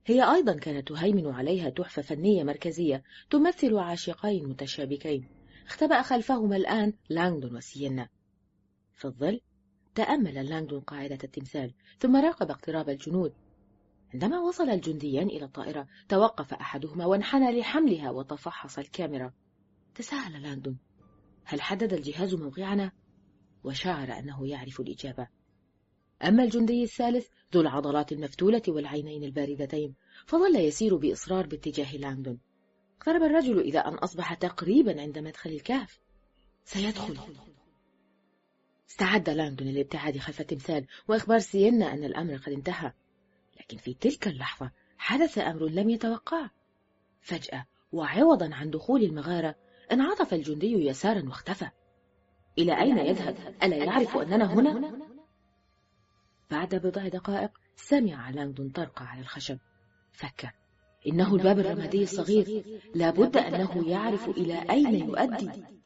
هي أيضا كانت تهيمن عليها تحفة فنية مركزية تمثل عاشقين متشابكين اختبأ خلفهما الآن لانغدون وسيينا. في الظل تأمل لانغدون قاعدة التمثال ثم راقب اقتراب الجنود. عندما وصل الجنديان إلى الطائرة توقف أحدهما وانحنى لحملها وتفحص الكاميرا. تساءل لانغدون: هل حدد الجهاز موقعنا؟ وشعر أنه يعرف الإجابة. أما الجندي الثالث ذو العضلات المفتولة والعينين الباردتين فظل يسير بإصرار باتجاه لانغدون. اقترب الرجل إلى أن أصبح تقريبا عند مدخل الكهف. سيدخل. استعد لانغدون للابتعاد خلف التمثال وإخبار سيينا أن الأمر قد انتهى. لكن في تلك اللحظة حدث أمر لم يتوقعه. فجأة وعوضا عن دخول المغارة انعطف الجندي يسارا واختفى. إلى أين يذهب؟ ألا يعرف أننا هنا؟ بعد بضع دقائق سمع لانغدون طرقة على الخشب. فكر: إنه الباب الرمادي الصغير، لابد أنه يعرف إلى أين يؤدي.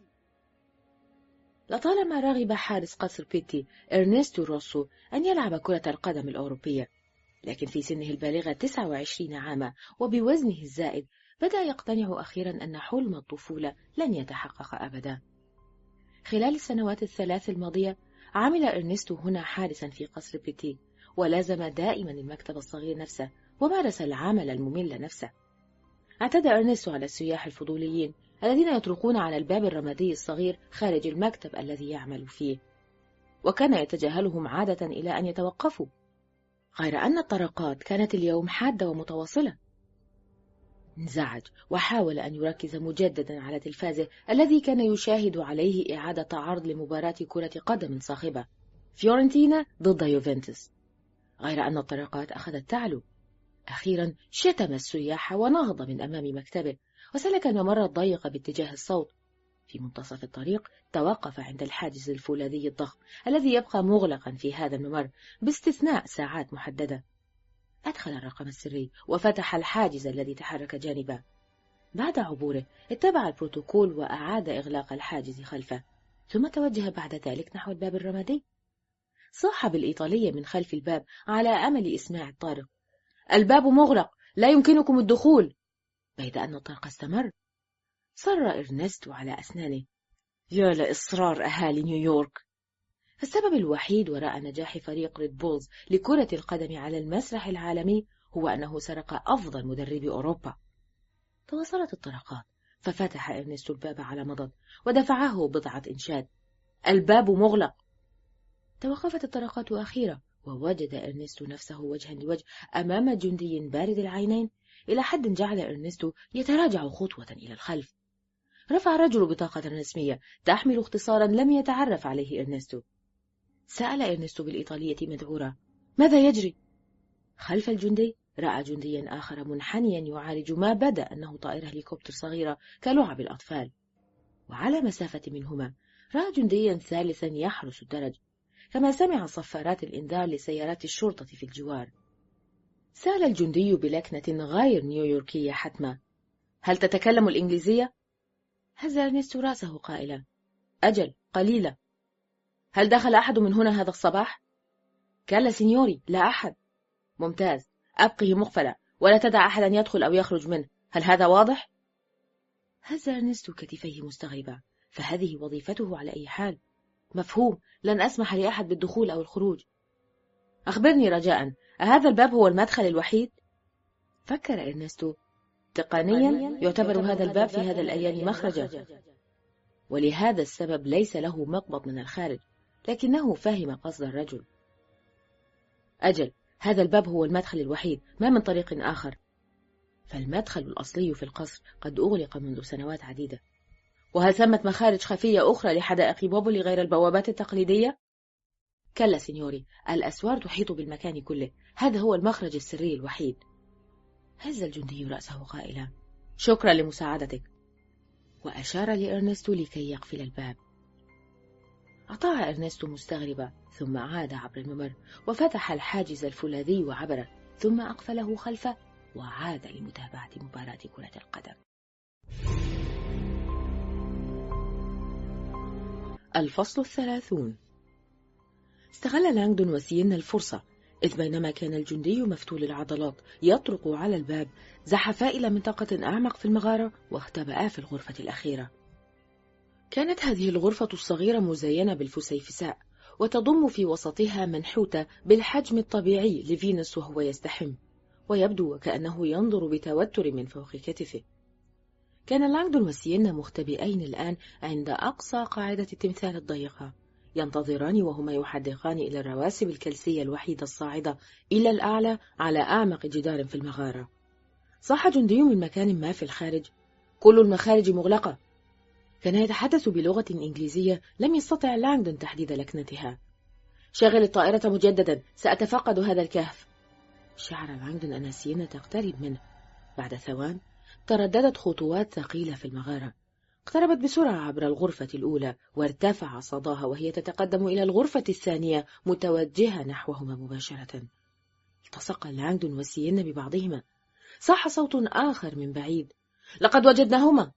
لطالما رغب حارس قصر بيتي إرنستو روسو أن يلعب كرة القدم الأوروبية، لكن في سنه البالغة 29 عاما وبوزنه الزائد بدأ يقتنع أخيرا أن حلم الطفولة لن يتحقق أبدا. خلال السنوات الثلاث الماضية عمل إرنستو هنا حارسا في قصر بيتي، ولازم دائما المكتب الصغير نفسه ومارس العمل الممل نفسه. اعتدى إرنستو على السياح الفضوليين الذين يطرقون على الباب الرمادي الصغير خارج المكتب الذي يعمل فيه، وكان يتجاهلهم عادة إلى أن يتوقفوا، غير أن الطرقات كانت اليوم حادة ومتواصلة. انزعج وحاول أن يركز مجددا على تلفازه الذي كان يشاهد عليه إعادة عرض لمباراة كرة قدم صاخبة، فيورنتينا ضد يوفنتوس، غير أن الطرقات أخذت تعلو. أخيرا شتم السياح ونهض من أمام مكتبه وسلك الممر الضيق باتجاه الصوت. في منتصف الطريق توقف عند الحاجز الفولاذي الضخم الذي يبقى مغلقا في هذا الممر باستثناء ساعات محددة. أدخل الرقم السري وفتح الحاجز الذي تحرك جانبه. بعد عبوره اتبع البروتوكول وأعاد إغلاق الحاجز خلفه، ثم توجه بعد ذلك نحو الباب الرمادي. صاح بالإيطالية من خلف الباب على أمل إسماع الطارق: الباب مغلق، لا يمكنكم الدخول. بيد أن الطرق استمر. صر إرنستو على أسنانه: يا لإصرار أهالي نيويورك. السبب الوحيد وراء نجاح فريق ريد بولز لكرة القدم على المسرح العالمي هو أنه سرق أفضل مدربي أوروبا. تواصلت الطرقات، ففتح إرنستو الباب على مضض ودفعه بضعة إنشاد: الباب مغلق. توقفت الطرقات أخيرا، ووجد إرنستو نفسه وجها لوجه أمام جندي بارد العينين إلى حد جعل إرنستو يتراجع خطوة إلى الخلف. رفع الرجل بطاقة رسمية تحمل اختصارا لم يتعرف عليه إرنستو. سأل إرنستو بالإيطالية مذعورا: ماذا يجري؟ خلف الجندي رأى جنديا آخر منحنيا يعالج ما بدا أنه طائرة هليكوبتر صغيرة كلعب الأطفال، وعلى مسافة منهما رأى جنديا ثالثا يحرس الدرج، كما سمع صفارات الإنذار لسيارات الشرطة في الجوار. سأل الجندي بلكنة غير نيويوركية حتما: هل تتكلم الإنجليزية؟ هز إرنستو رأسه قائلا: أجل، قليلا. هل دخل أحد من هنا هذا الصباح؟ كلا سينيوري، لا أحد. ممتاز، أبقه مقفلة ولا تدع أحدا يدخل أو يخرج منه، هل هذا واضح؟ هز إرنستو كتفيه مستغربا، فهذه وظيفته على أي حال. مفهوم، لن أسمح لأحد بالدخول أو الخروج. أخبرني رجاء، أهذا الباب هو المدخل الوحيد؟ فكر إرنستو: تقنيا يعتبر هذا الباب في هذا الأيام مخرجا، ولهذا السبب ليس له مقبض من الخارج، لكنه فهم قصد الرجل. أجل، هذا الباب هو المدخل الوحيد، ما من طريق آخر. فالمدخل الأصلي في القصر قد أغلق منذ سنوات عديدة. وهل ثمة مخارج خفية أخرى لحدائق بوبولي غير البوابات التقليدية؟ كلا سينيوري، الأسوار تحيط بالمكان كله، هذا هو المخرج السري الوحيد. هز الجندي رأسه قائلا: شكرا لمساعدتك، وأشار لإرنستو لكي يقفل الباب. أطاع إرنستو مستغربا، ثم عاد عبر الممر وفتح الحاجز الفولاذي وعبره، ثم أقفله خلفه وعاد لمتابعة مباراة كرة القدم. الفصل 30. استغل لانغدون وسيينا الفرصة إذ بينما كان الجندي مفتول العضلات يطرق على الباب، زحفا إلى منطقة أعمق في المغارة واختبأا في الغرفة الأخيرة. كانت هذه الغرفة الصغيرة مزينة بالفسيفساء، وتضم في وسطها منحوتة بالحجم الطبيعي لفينوس وهو يستحم، ويبدو وكأنه ينظر بتوتر من فوق كتفه. كان لانغدون وسيينا مختبئين الآن عند أقصى قاعدة التمثال الضيقة، ينتظران وهما يحدقان إلى الرواسب الكلسية الوحيدة الصاعدة إلى الأعلى على أعمق جدار في المغارة. صاح جندي من مكان ما في الخارج: كل المخارج مغلقة. كان يتحدث بلغة إنجليزية لم يستطع لانغدون تحديد لكنتها. شغل الطائرة مجددا، سأتفقد هذا الكهف. شعر لانغدون أن سيينا تقترب منه. بعد ثوان ترددت خطوات ثقيلة في المغارة، اقتربت بسرعة عبر الغرفة الأولى، وارتفع صداها وهي تتقدم إلى الغرفة الثانية متوجهة نحوهما مباشرة. التصق لانغدون وسيينا ببعضهما. صاح صوت آخر من بعيد: لقد وجدناهما.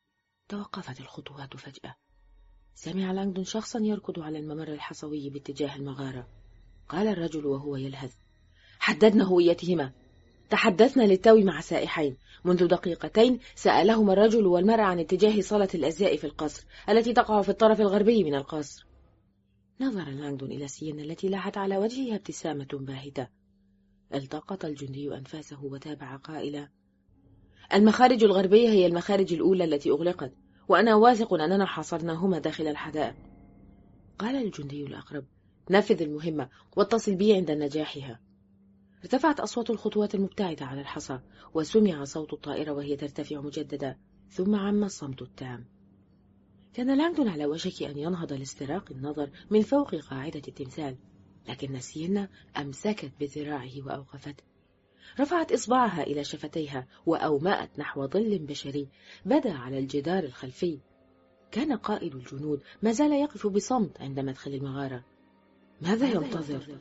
توقفت الخطوات فجأة. سمع لانغدون شخصا يركض على الممر الحصوي باتجاه المغارة. قال الرجل وهو يلهث: حددنا هويتهما. تحدثنا للتو مع سائحين. منذ دقيقتين سألهما الرجل والمرأة عن اتجاه صالة الأزياء في القصر التي تقع في الطرف الغربي من القصر. نظر لانغدون إلى سيينا التي لاحت على وجهها ابتسامة باهتة. التقط الجندي أنفاسه وتابع قائلا: المخارج الغربية هي المخارج الأولى التي أغلقت، وأنا واثق أننا حاصرناهما داخل الحدائق. قال الجندي الأقرب: نفذ المهمة واتصل بي عند نجاحها. ارتفعت أصوات الخطوات المبتعدة على الحصى، وسمع صوت الطائرة وهي ترتفع مجددا، ثم عم الصمت التام. كان لانغدون على وشك أن ينهض لاستراق النظر من فوق قاعدة التمثال، لكن سيينا أمسكت بذراعه وأوقفته. رفعت إصبعها إلى شفتيها وأومأت نحو ظل بشري بدا على الجدار الخلفي. كان قائد الجنود ما زال يقف بصمت عند مدخل المغارة. ماذا ينتظر؟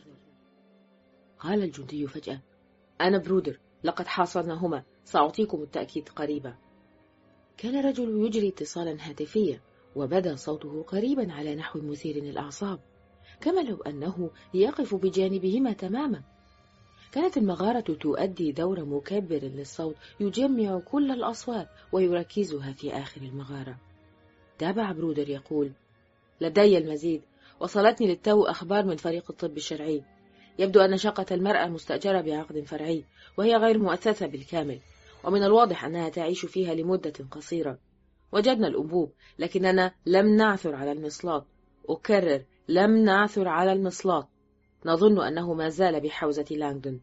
قال الجندي فجأة: أنا برودر، لقد حاصرناهما، سأعطيكم التأكيد قريبا. كان الرجل يجري اتصالا هاتفيا، وبدا صوته قريبا على نحو مثير للأعصاب، كما لو أنه يقف بجانبهما تماما. كانت المغارة تؤدي دور مكبر للصوت يجمع كل الأصوات ويركزها في آخر المغارة. تابع برودر يقول: لدي المزيد، وصلتني للتو أخبار من فريق الطب الشرعي. يبدو أن شقة المرأة مستأجرة بعقد فرعي، وهي غير مؤسسة بالكامل، ومن الواضح أنها تعيش فيها لمدة قصيرة. وجدنا الأنبوب، لكننا لم نعثر على المصلات. أكرر، لم نعثر على المصلات. نظن أنه ما زال بحوزة لانغدون.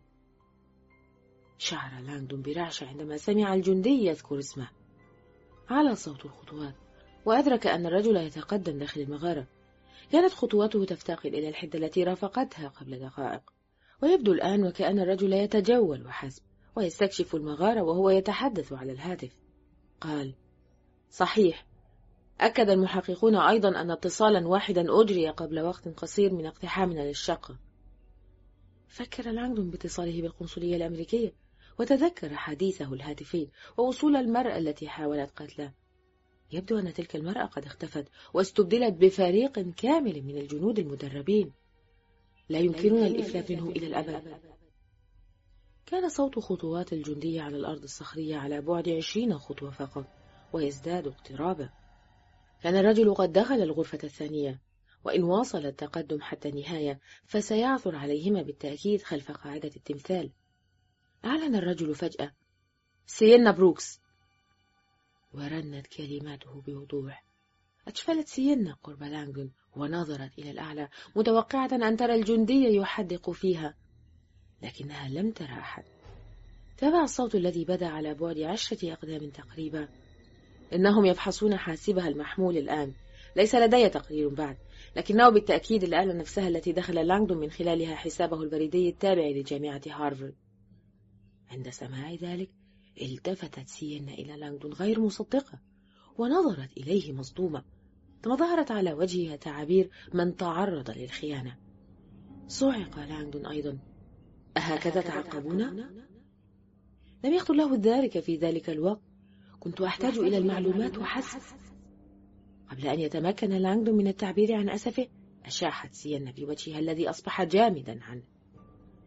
شعر لانغدون برعشة عندما سمع الجندي يذكر اسمه. على صوت الخطوات، وأدرك أن الرجل يتقدم داخل المغارة. كانت خطواته تفتقر إلى الحدة التي رافقتها قبل دقائق، ويبدو الآن وكأن الرجل يتجول وحسب، ويستكشف المغارة وهو يتحدث على الهاتف. قال: صحيح، أكد المحققون أيضا أن اتصالا واحدا أجري قبل وقت قصير من اقتحامنا للشقة. فكر لانغدون باتصاله بالقنصلية الأمريكية، وتذكر حديثه الهاتفي ووصول المرأة التي حاولت قتله. يبدو أن تلك المرأة قد اختفت واستبدلت بفريق كامل من الجنود المدربين. لا يمكننا الإفلات منه إلى الأبد. كان صوت خطوات الجندي على الأرض الصخرية على بعد 20 خطوة فقط، ويزداد اقترابا. كان الرجل قد دخل الغرفة الثانية، وإن واصل التقدم حتى النهاية فسيعثر عليهما بالتأكيد خلف قاعدة التمثال. أعلن الرجل فجأة: سيينا بروكس. ورنت كلماته بوضوح. أجفلت سيينا قرب لانغدون ونظرت إلى الأعلى متوقعة أن ترى الجندي يحدق فيها، لكنها لم ترى أحد. تابع الصوت الذي بدا على بعد 10 أقدام تقريبا: إنهم يفحصون حاسبها المحمول الآن. ليس لدي تقرير بعد، لكنه بالتأكيد الآلة نفسها التي دخل لانغدون من خلالها حسابه البريدي التابع لجامعة هارفارد. عند سماع ذلك التفتت سيينا إلى لانغدون غير مصدقة، ونظرت إليه مصدومة، ثم ظهرت على وجهها تعابير من تعرض للخيانة. صعق لانغدون أيضا: أهكذا تعقبونا؟ لم يخطر له ذلك في ذلك الوقت. كنت أحتاج إلى المعلومات وحسب. قبل أن يتمكن لانغدون من التعبير عن أسفه، أشاحت سيينا بوجهها الذي أصبح جامدا عنه.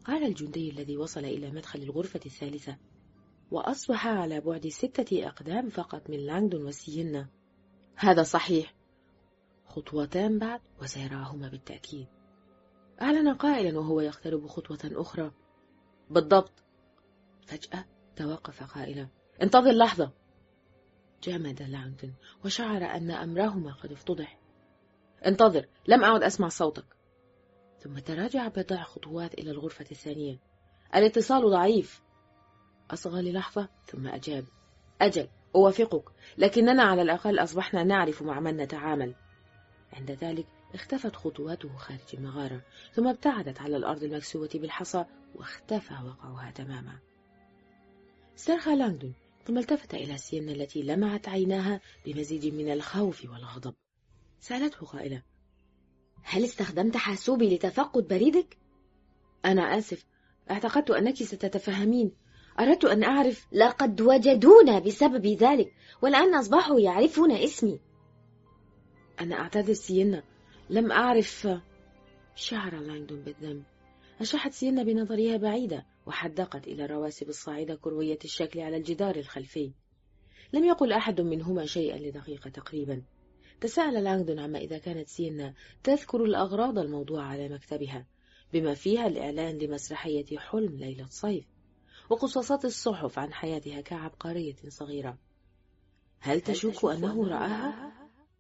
قال الجندي الذي وصل إلى مدخل الغرفة الثالثة، وأصبح على بعد 6 أقدام فقط من لانغدون وسيينا. هذا صحيح، خطوتان بعد وسيراهما بالتأكيد. أعلن قائلا وهو يقترب خطوة أخرى، بالضبط. فجأة توقف قائلا، انتظر لحظة. جمد لانغدون وشعر أن أمرهما قد افتضح. انتظر، لم أعد أسمع صوتك. ثم تراجع بضع خطوات إلى الغرفة الثانية. الاتصال ضعيف. أصغى للحظة ثم أجاب، أجل، أوافقك، لكننا على الأقل أصبحنا نعرف مع من نتعامل. عند ذلك اختفت خطواته خارج المغارة، ثم ابتعدت على الأرض المكسوة بالحصى واختفى وقعها تماما. استرخى لانغدون ثم التفت إلى سيينا التي لمعت عيناها بمزيج من الخوف والغضب. سألته قائلة، هل استخدمت حاسوبي لتفقد بريدك؟ أنا آسف، اعتقدت أنك ستتفهمين. أردت أن أعرف. لقد وجدونا بسبب ذلك، والآن أصبحوا يعرفون اسمي. أنا أعتذر سيينا، لم أعرف. شعر لانغدون بالذنب. أشاحت سيينا بنظرها بعيدة وحدقت إلى الرواسب الصاعدة كروية الشكل على الجدار الخلفي. لم يقل أحد منهما شيئا لدقيقة تقريبا. تساءل لانغدون عما إذا كانت سيينا تذكر الأغراض الموضوعة على مكتبها، بما فيها الإعلان لمسرحية حلم ليلة صيف وقصاصات الصحف عن حياتها كعبقرية صغيرة. هل تشك أنه رآها؟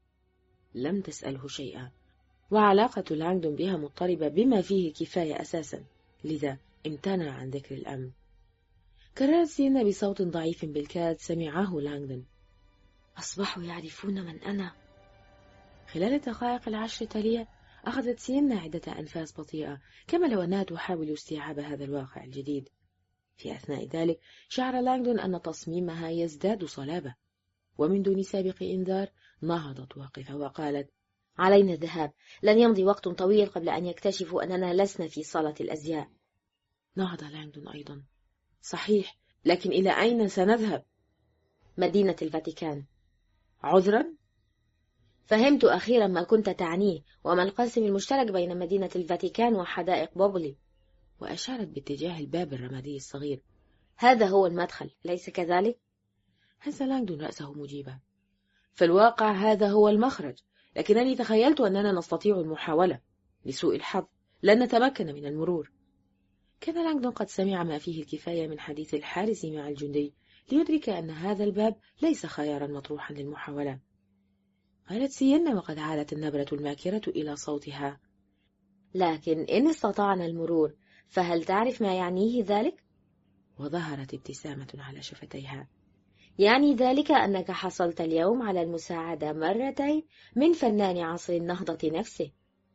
لم تسأله شيئا، وعلاقة لانغدون بها مضطربة بما فيه كفاية أساسا، لذا امتنع عن ذكر الأمر. كررت سيينا بصوت ضعيف بالكاد سمعه لانغدون، أصبحوا يعرفون من أنا. خلال الدقائق 10 التالية أخذت سيينا عدة أنفاس بطيئة، كما لو أنها تحاول استيعاب هذا الواقع الجديد. في أثناء ذلك شعر لانغدون أن تصميمها يزداد صلابة، ومن دون سابق إنذار نهضت واقفة وقالت، علينا الذهاب، لن يمضي وقت طويل قبل أن يكتشفوا أننا لسنا في صالة الأزياء. نهض لانغدون أيضا. صحيح، لكن إلى أين سنذهب؟ مدينة الفاتيكان. عذرا؟ فهمت أخيرا ما كنت تعنيه، وما القاسم المشترك بين مدينة الفاتيكان وحدائق بوبلي. وأشارت باتجاه الباب الرمادي الصغير. هذا هو المدخل، ليس كذلك؟ هز لانغدون رأسه مجيبا. في الواقع هذا هو المخرج، لكنني تخيلت أننا نستطيع المحاولة. لسوء الحظ لن نتمكن من المرور. كان لانغدون قد سمع ما فيه الكفاية من حديث الحارس مع الجندي ليدرك أن هذا الباب ليس خيارا مطروحا للمحاولة. قالت سيينا وقد عادت النبرة الماكرة إلى صوتها، لكن إن استطعنا المرور فهل تعرف ما يعنيه ذلك؟ وظهرت ابتسامة على شفتيها. يعني ذلك أنك حصلت اليوم على المساعدة مرتين من فنان عصر النهضة نفسه.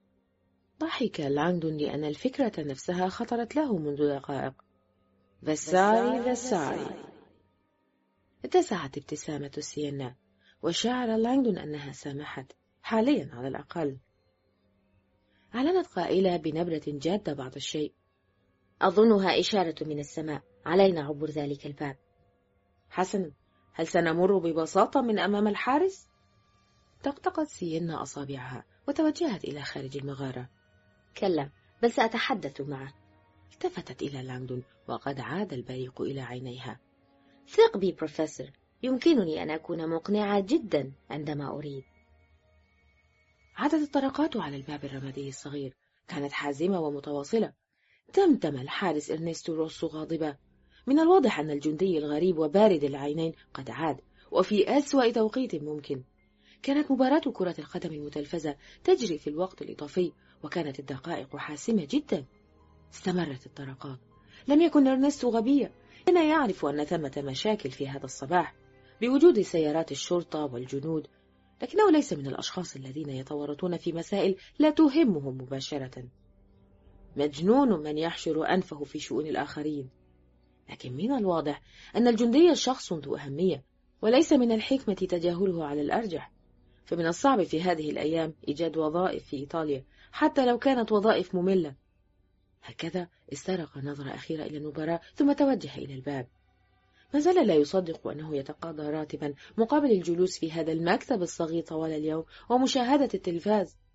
ضحك لانغدون لأن الفكرة نفسها خطرت له منذ دقائق. فساري. اتسعت ابتسامة سيينا، وشعر لانغدون أنها سامحت، حاليا على الأقل. أعلنت قائلة بنبرة جادة بعض الشيء، أظنها إشارة من السماء، علينا عبور ذلك الباب. حسنا، هل سنمر ببساطة من أمام الحارس؟ طقطقت سيينا أصابعها وتوجهت إلى خارج المغارة. كلا، بل سأتحدث معه. التفتت إلى لانغدون وقد عاد البريق إلى عينيها. ثق بي بروفيسور، يمكنني أن أكون مقنعة جدا عندما أريد. عادت الطرقات على الباب الرمادي الصغير، كانت حازمة ومتواصلة. تمتم الحارس إرنستو روسو غاضبا. من الواضح أن الجندي الغريب وبارد العينين قد عاد، وفي أسوأ توقيت ممكن. كانت مباراة كرة القدم المتلفزة تجري في الوقت الإضافي، وكانت الدقائق حاسمة جدا. استمرت الطرقات. لم يكن إرنستو غبيا، كان يعرف أن ثمة مشاكل في هذا الصباح بوجود سيارات الشرطة والجنود، لكنه ليس من الأشخاص الذين يتورطون في مسائل لا تهمهم مباشرة. مجنون من يحشر أنفه في شؤون الآخرين. لكن من الواضح أن الجندي شخص ذو أهمية، وليس من الحكمة تجاهله على الأرجح. فمن الصعب في هذه الأيام إيجاد وظائف في إيطاليا، حتى لو كانت وظائف مملة. هكذا استرق نظرة أخيرة إلى المباراة ثم توجه إلى الباب. ما زال لا يصدق أنه يتقاضى راتبا مقابل الجلوس في هذا المكتب الصغير طوال اليوم ومشاهدة التلفاز.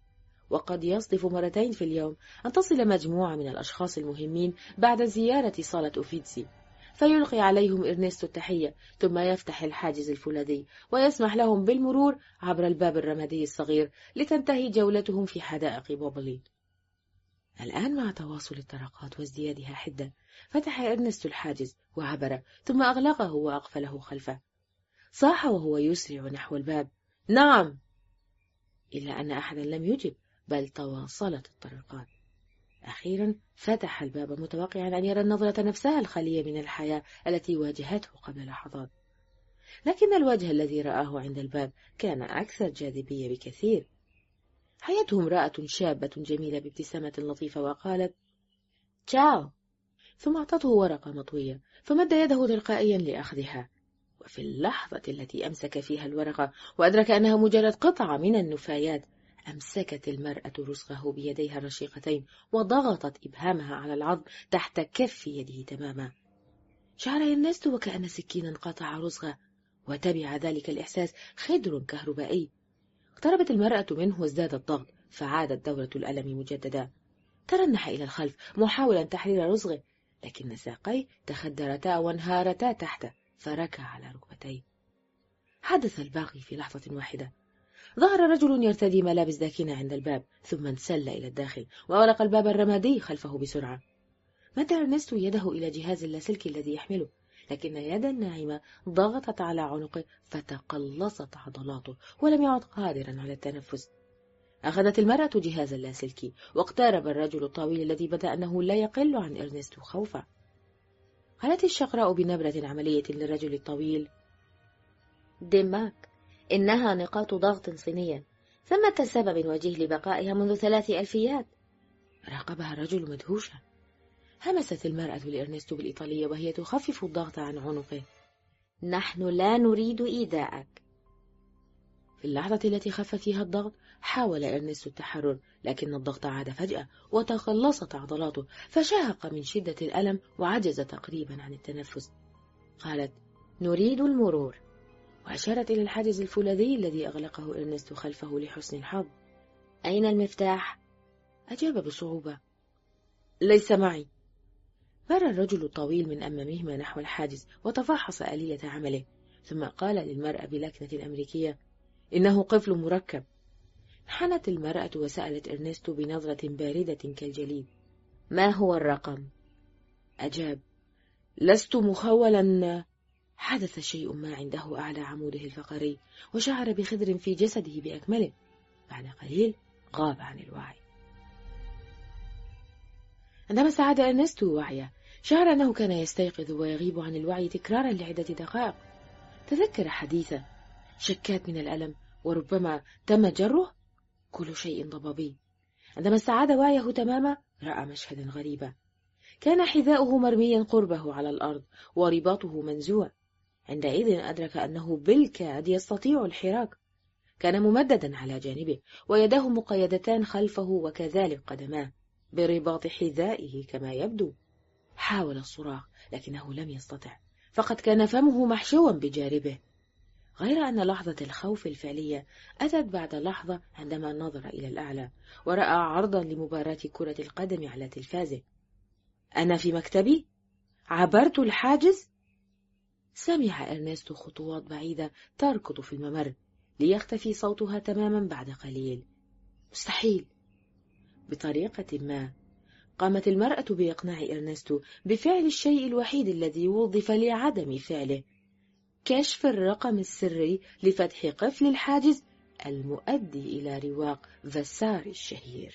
وقد يصدف مرتين في اليوم أن تصل مجموعة من الأشخاص المهمين بعد زيارة صالة أوفيتسي، فيلقي عليهم إرنستو التحية، ثم يفتح الحاجز الفولاذي ويسمح لهم بالمرور عبر الباب الرمادي الصغير لتنتهي جولتهم في حدائق بوبلين. الآن مع تواصل الطرقات وازديادها حدة، فتح إرنستو الحاجز وعبر، ثم أغلقه وأقفله خلفه. صاح وهو يسرع نحو الباب: نعم! إلا أن أحدا لم يجب، بل تواصلت الطرقات. أخيرا فتح الباب متوقعا أن يرى النظرة نفسها الخالية من الحياة التي واجهته قبل لحظات، لكن الوجه الذي رآه عند الباب كان أكثر جاذبية بكثير. حياته امرأة شابة جميلة بابتسامة لطيفة وقالت: تشاو. ثم أعطته ورقة مطوية، فمد يده تلقائيا لأخذها، وفي اللحظة التي أمسك فيها الورقة وأدرك أنها مجرد قطعة من النفايات، أمسكت المرأة رزقه بيديها الرشيقتين وضغطت إبهامها على العظم تحت كف يده تماما. شعر إرنستو وكأن سكينا قطع رزقه، وتبع ذلك الإحساس خدر كهربائي. اقتربت المرأة منه وازداد الضغط، فعادت دورة الألم مجددا. ترنح إلى الخلف محاولا تحرير رزقه، لكن ساقيه تخدرتا وانهارتا تحته، فركع على ركبتيه. حدث الباقي في لحظة واحدة. ظهر رجل يرتدي ملابس داكنة عند الباب، ثم انسل إلى الداخل وأغلق الباب الرمادي خلفه بسرعة. مد إرنستو يده إلى جهاز اللاسلكي الذي يحمله، لكن يدا ناعمة ضغطت على عنقه فتقلصت عضلاته ولم يعد قادرا على التنفس. أخذت المرأة جهاز اللاسلكي، واقترب الرجل الطويل الذي بدا أنه لا يقل عن إرنستو خوفا. قالت الشقراء بنبرة عملية للرجل الطويل: دماك، إنها نقاط ضغط صينية، ثمة سبب وجيه لبقائها منذ 3 ألفيات. راقبها الرجل مدهوشا. همست المرأة لإرنستو بالإيطالية وهي تخفف الضغط عن عنقه: نحن لا نريد إيذاءك. في اللحظة التي خف فيها الضغط حاول إرنستو التحرر، لكن الضغط عاد فجأة وتقلصت عضلاته، فشهق من شدة الألم وعجز تقريبا عن التنفس. قالت: نريد المرور. وأشارت إلى الحاجز الفولاذي الذي أغلقه إرنستو خلفه لحسن الحظ. أين المفتاح؟ أجاب بصعوبة: ليس معي. مر الرجل الطويل من أمامهما نحو الحاجز وتفحص آلية عمله، ثم قال للمرأة بلكنة أمريكية: إنه قفل مركب. انحنت المرأة وسألت إرنستو بنظرة باردة كالجليد: ما هو الرقم؟ أجاب: لست مخولا. حدث شيء ما عنده أعلى عموده الفقري، وشعر بخدر في جسده بأكمله. بعد قليل غاب عن الوعي. عندما استعاد إرنستو وعيه، شعر أنه كان يستيقظ ويغيب عن الوعي تكرارا لعدة دقائق. تذكر حديثه: شكات من الألم، وربما تم جره. كل شيء ضبابي. عندما استعاد وعيه تماما، رأى مشهدا غريبا. كان حذاؤه مرميا قربه على الأرض ورباطه منزوع. عندئذ أدرك أنه بالكاد يستطيع الحراك. كان ممددا على جانبه، ويداه مقيدتان خلفه، وكذلك قدماه برباط حذائه كما يبدو. حاول الصراخ لكنه لم يستطع، فقد كان فمه محشوا بجانبه. غير أن لحظة الخوف الفعلية أتت بعد لحظة عندما نظر إلى الأعلى ورأى عرضا لمباراة كرة القدم على تلفازه. أنا في مكتبي؟ عبرت الحاجز؟ سمع إرنستو خطوات بعيدة تركض في الممر، ليختفي صوتها تماما بعد قليل. مستحيل. بطريقة ما قامت المرأة بإقناع إرنستو بفعل الشيء الوحيد الذي وظف لعدم فعله: كشف الرقم السري لفتح قفل الحاجز المؤدي إلى رواق فاساري الشهير.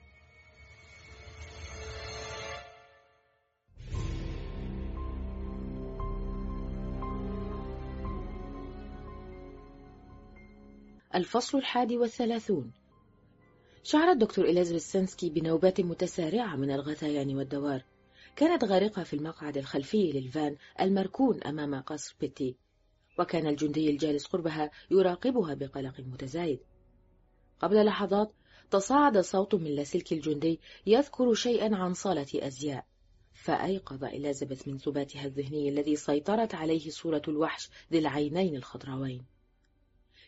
الفصل 31. شعرت دكتور إليزابيث سانسكي بنوبات متسارعة من الغثيان والدوار. كانت غارقة في المقعد الخلفي للفان المركون أمام قصر بيتي، وكان الجندي الجالس قربها يراقبها بقلق متزايد. قبل لحظات تصاعد صوت من لاسلكي الجندي يذكر شيئا عن صالة أزياء، فأيقظ إليزابيث من سباتها الذهني الذي سيطرت عليه صورة الوحش ذي العينين الخضراوين.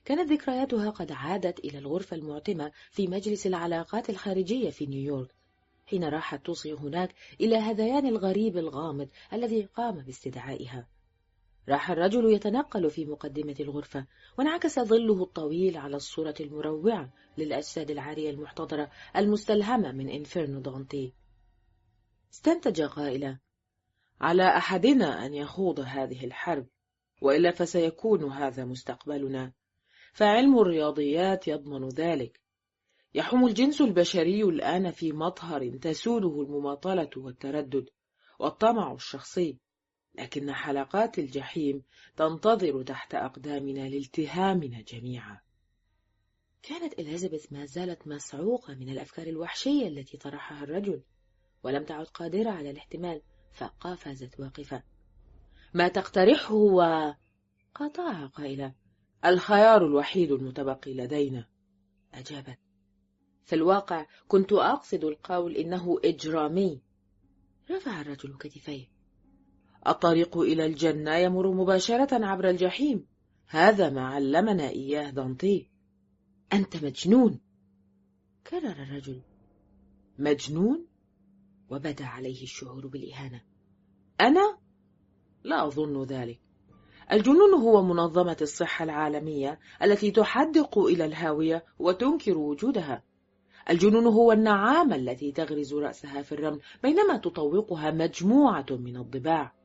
كانت ذكرياتها قد عادت إلى الغرفة المعتمة في مجلس العلاقات الخارجية في نيويورك، حين راحت توصي هناك إلى هذيان الغريب الغامض الذي قام باستدعائها. راح الرجل يتنقل في مقدمة الغرفة، وانعكس ظله الطويل على الصورة المروعة للأجساد العارية المحتضرة المستلهمة من إنفيرنو دانتي. استنتج قائلا: على أحدنا أن يخوض هذه الحرب، وإلا فسيكون هذا مستقبلنا، فعلم الرياضيات يضمن ذلك. يحوم الجنس البشري الآن في مطهر تسوده المماطلة والتردد والطمع الشخصي، لكن حلقات الجحيم تنتظر تحت أقدامنا لالتهامنا جميعا. كانت إليزابيث ما زالت مسعوقة من الأفكار الوحشية التي طرحها الرجل، ولم تعد قادرة على الاحتمال، فقفزت واقفة. ما تقترحه هو، قاطعها قائلة، الخيار الوحيد المتبقي لدينا. أجابت: في الواقع كنت أقصد القول إنه إجرامي. رفع الرجل كتفيه: الطريق إلى الجنة يمر مباشرة عبر الجحيم، هذا ما علمنا إياه دانتي. أنت مجنون، كرر الرجل. مجنون؟ وبدا عليه الشعور بالإهانة. أنا؟ لا أظن ذلك. الجنون هو منظمة الصحة العالمية التي تحدق إلى الهاوية وتنكر وجودها. الجنون هو النعامة التي تغرز رأسها في الرمل بينما تطوقها مجموعة من الضباع.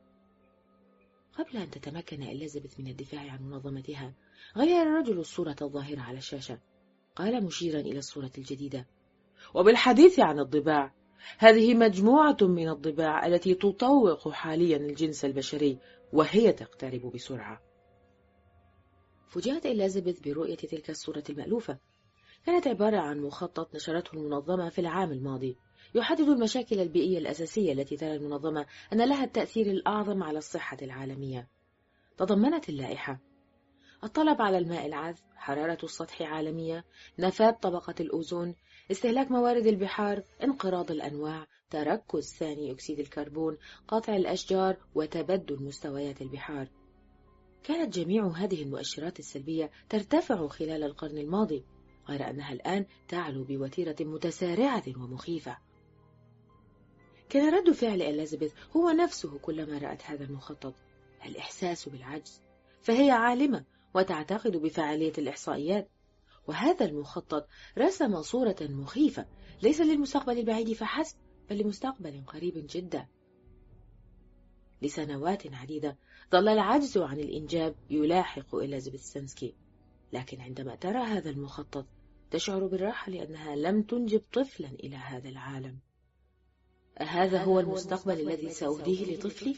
قبل أن تتمكن إليزابيث من الدفاع عن منظمتها، غير الرجل الصورة الظاهرة على الشاشة. قال مشيرا إلى الصورة الجديدة: وبالحديث عن الضباع، هذه مجموعة من الضباع التي تطوق حاليا الجنس البشري، وهي تقترب بسرعة. فوجئت إليزابيث برؤية تلك الصورة المألوفة. كانت عبارة عن مخطط نشرته المنظمة في العام الماضي، يحدد المشاكل البيئية الأساسية التي ترى المنظمة أن لها التأثير الأعظم على الصحة العالمية. تضمنت اللائحة الطلب على الماء العذب، حرارة السطح عالمية، نفاذ طبقة الأوزون، استهلاك موارد البحار، انقراض الأنواع، تركز ثاني أكسيد الكربون، قطع الأشجار، وتبدل مستويات البحار. كانت جميع هذه المؤشرات السلبية ترتفع خلال القرن الماضي، غير أنها الآن تعلو بوتيرة متسارعة ومخيفة. كان رد فعل إليزابيث هو نفسه كلما رأت هذا المخطط، الإحساس بالعجز، فهي عالمة وتعتقد بفعالية الإحصائيات، وهذا المخطط رسم صورة مخيفة ليس للمستقبل البعيد فحسب، بل لمستقبل قريب جدا. لسنوات عديدة ظل العجز عن الإنجاب يلاحق إليزابيث ستانسكي، لكن عندما ترى هذا المخطط تشعر بالراحة لأنها لم تنجب طفلا إلى هذا العالم. أهذا هو المستقبل الذي سأهديه لطفلي؟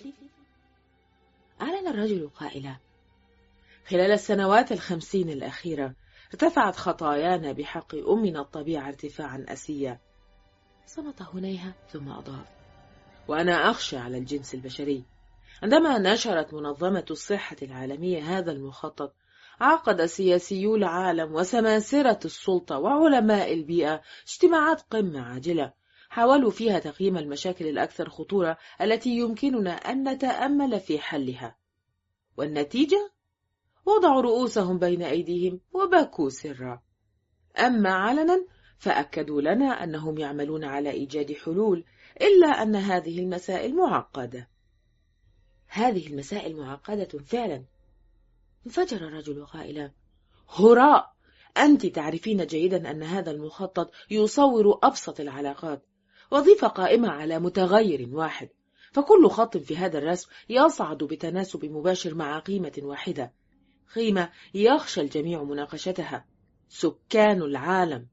أعلن الرجل قائلا: خلال السنوات 50 الأخيرة ارتفعت خطايانا بحق أمنا الطبيعة ارتفاعا أسيا. صمت هنيهة ثم أضاف: وأنا أخشى على الجنس البشري. عندما نشرت منظمة الصحة العالمية هذا المخطط، عقد سياسيو العالم وسماسرة السلطة وعلماء البيئة اجتماعات قمة عاجلة، حاولوا فيها تقييم المشاكل الأكثر خطورة التي يمكننا أن نتأمل في حلها، والنتيجة وضعوا رؤوسهم بين أيديهم وبكوا سرا. أما علنا فأكدوا لنا أنهم يعملون على إيجاد حلول، إلا أن هذه المسائل معقدة. هذه المسائل معقدة فعلا. انفجر الرجل قائلا: هراء! أنت تعرفين جيدا أن هذا المخطط يصور أبسط العلاقات، وظيفة قائمة على متغير واحد، فكل خط في هذا الرسم يصعد بتناسب مباشر مع قيمة واحدة، قيمة يخشى الجميع مناقشتها: سكان العالم.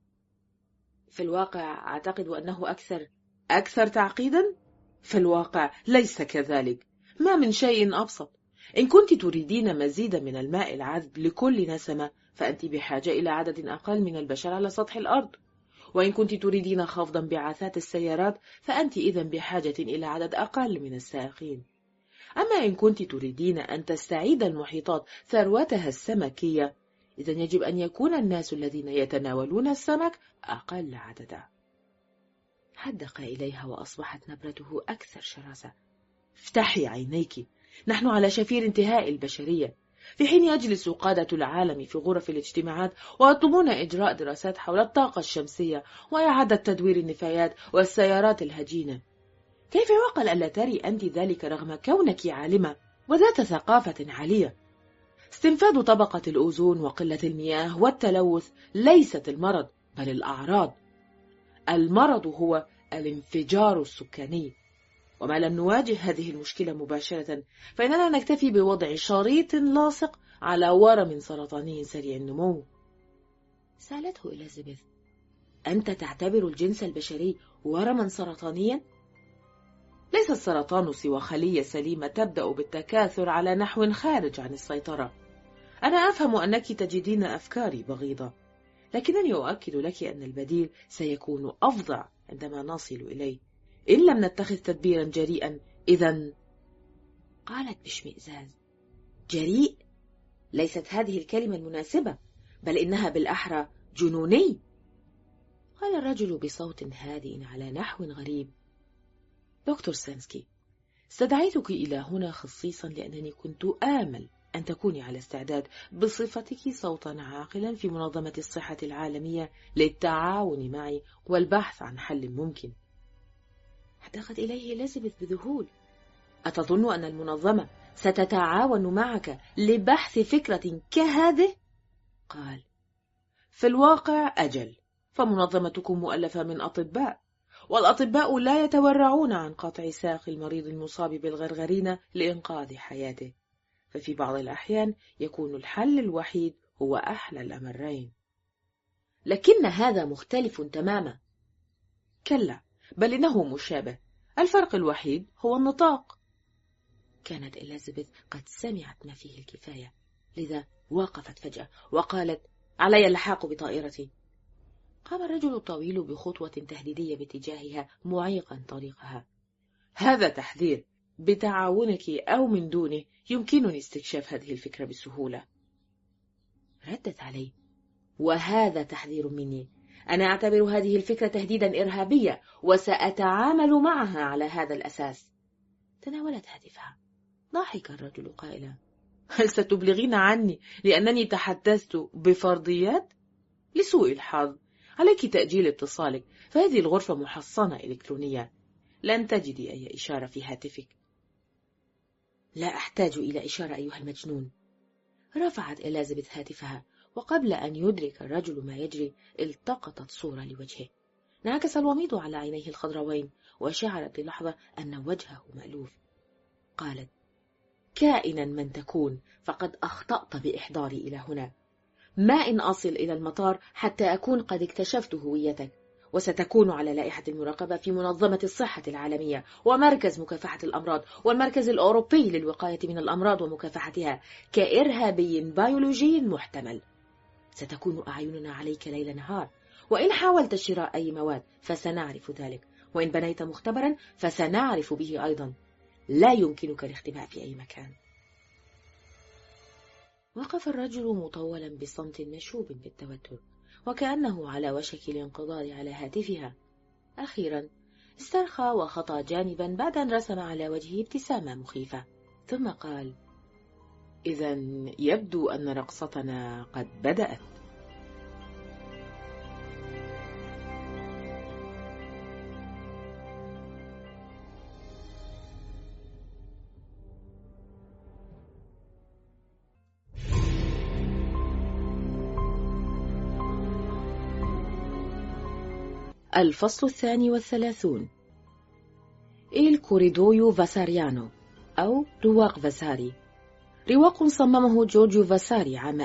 في الواقع أعتقد أنه أكثر تعقيدا. في الواقع ليس كذلك، ما من شيء أبسط. إن كنت تريدين مزيدا من الماء العذب لكل نسمة، فأنت بحاجة إلى عدد أقل من البشر على سطح الأرض، وإن كنت تريدين خفض انبعاثات السيارات، فأنت إذن بحاجة إلى عدد أقل من السائقين. أما إن كنت تريدين أن تستعيد المحيطات ثروتها السمكية، إذن يجب أن يكون الناس الذين يتناولون السمك أقل عددا. حدق إليها وأصبحت نبرته أكثر شراسة: افتحي عينيك، نحن على شفير انتهاء البشرية، في حين يجلس قادة العالم في غرف الاجتماعات ويطلبون إجراء دراسات حول الطاقة الشمسية وإعادة تدوير النفايات والسيارات الهجينة. كيف يعقل ألا تري أنت ذلك رغم كونك عالمة وذات ثقافة عالية؟ استنفاد طبقة الأوزون وقلة المياه والتلوث ليست المرض بل الأعراض. المرض هو الانفجار السكاني، وما لم نواجه هذه المشكلة مباشرة فإننا نكتفي بوضع شريط لاصق على ورم سرطاني سريع النمو. سألته إليزابيث: أنت تعتبر الجنس البشري ورما سرطانيا؟ ليس السرطان سوى خلية سليمة تبدأ بالتكاثر على نحو خارج عن السيطرة. أنا أفهم أنك تجدين أفكاري بغيضة، لكنني أؤكد لك أن البديل سيكون أفظع عندما نصل إليه إن لم نتخذ تدبيرا جريئا. إذن قالت باشمئزاز: جريء؟ ليست هذه الكلمة المناسبة، بل إنها بالأحرى جنوني. قال الرجل بصوت هادئ على نحو غريب: دكتور سانسكي، استدعيتك إلى هنا خصيصا لأنني كنت آمل أن تكوني على استعداد بصفتك صوتا عاقلا في منظمة الصحة العالمية للتعاون معي والبحث عن حل ممكن. احتاقت إليه إليزابيث بذهول: أتظن أن المنظمة ستتعاون معك لبحث فكرة كهذه؟ قال: في الواقع أجل، فمنظمتكم مؤلفة من أطباء، والأطباء لا يتورعون عن قطع ساق المريض المصاب بالغرغرينة لإنقاذ حياته، ففي بعض الأحيان يكون الحل الوحيد هو أحلى الأمرين. لكن هذا مختلف تماما. كلا، بل إنه مشابه، الفرق الوحيد هو النطاق. كانت إليزابيث قد سمعت ما فيه الكفاية، لذا وقفت فجأة وقالت: علي اللحاق بطائرتي. قام الرجل الطويل بخطوة تهديدية باتجاهها معيقا طريقها. هذا تحذير، بتعاونك أو من دونه يمكنني استكشاف هذه الفكرة بسهولة. ردت عليه: وهذا تحذير مني، أنا أعتبر هذه الفكرة تهديدا إرهابيا وسأتعامل معها على هذا الأساس. تناولت هاتفها. ضحك الرجل قائلا: هل ستبلغين عني لأنني تحدثت بفرضيات؟ لسوء الحظ عليك تأجيل اتصالك، فهذه الغرفة محصنة إلكترونيا، لن تجدي أي إشارة في هاتفك. لا أحتاج إلى إشارة أيها المجنون. رفعت إليزابيث هاتفها، وقبل أن يدرك الرجل ما يجري التقطت صورة لوجهه. انعكس الوميض على عينيه الخضروين، وشعرت للحظة أن وجهه مألوف. قالت: كائنا من تكون، فقد أخطأت بإحضاري إلى هنا. ما إن أصل إلى المطار حتى أكون قد اكتشفت هويتك، وستكون على لائحة المراقبة في منظمة الصحة العالمية ومركز مكافحة الأمراض والمركز الأوروبي للوقاية من الأمراض ومكافحتها كإرهابي بيولوجي محتمل. ستكون أعيننا عليك ليل نهار، وإن حاولت شراء أي مواد فسنعرف ذلك، وإن بنيت مختبرا فسنعرف به أيضا. لا يمكنك الاختباء في أي مكان. وقف الرجل مطولا بصمت مشوب بالتوتر، وكأنه على وشك الانقضاض على هاتفها. أخيرا استرخى وخطى جانبا بعد أن رسم على وجهه ابتسامة مخيفة، ثم قال: إذن يبدو أن رقصتنا قد بدأت. الفصل 32. إل كوريدويو فاساريانو أو رواق فاساري. رواق صممه جورجيو فاساري عام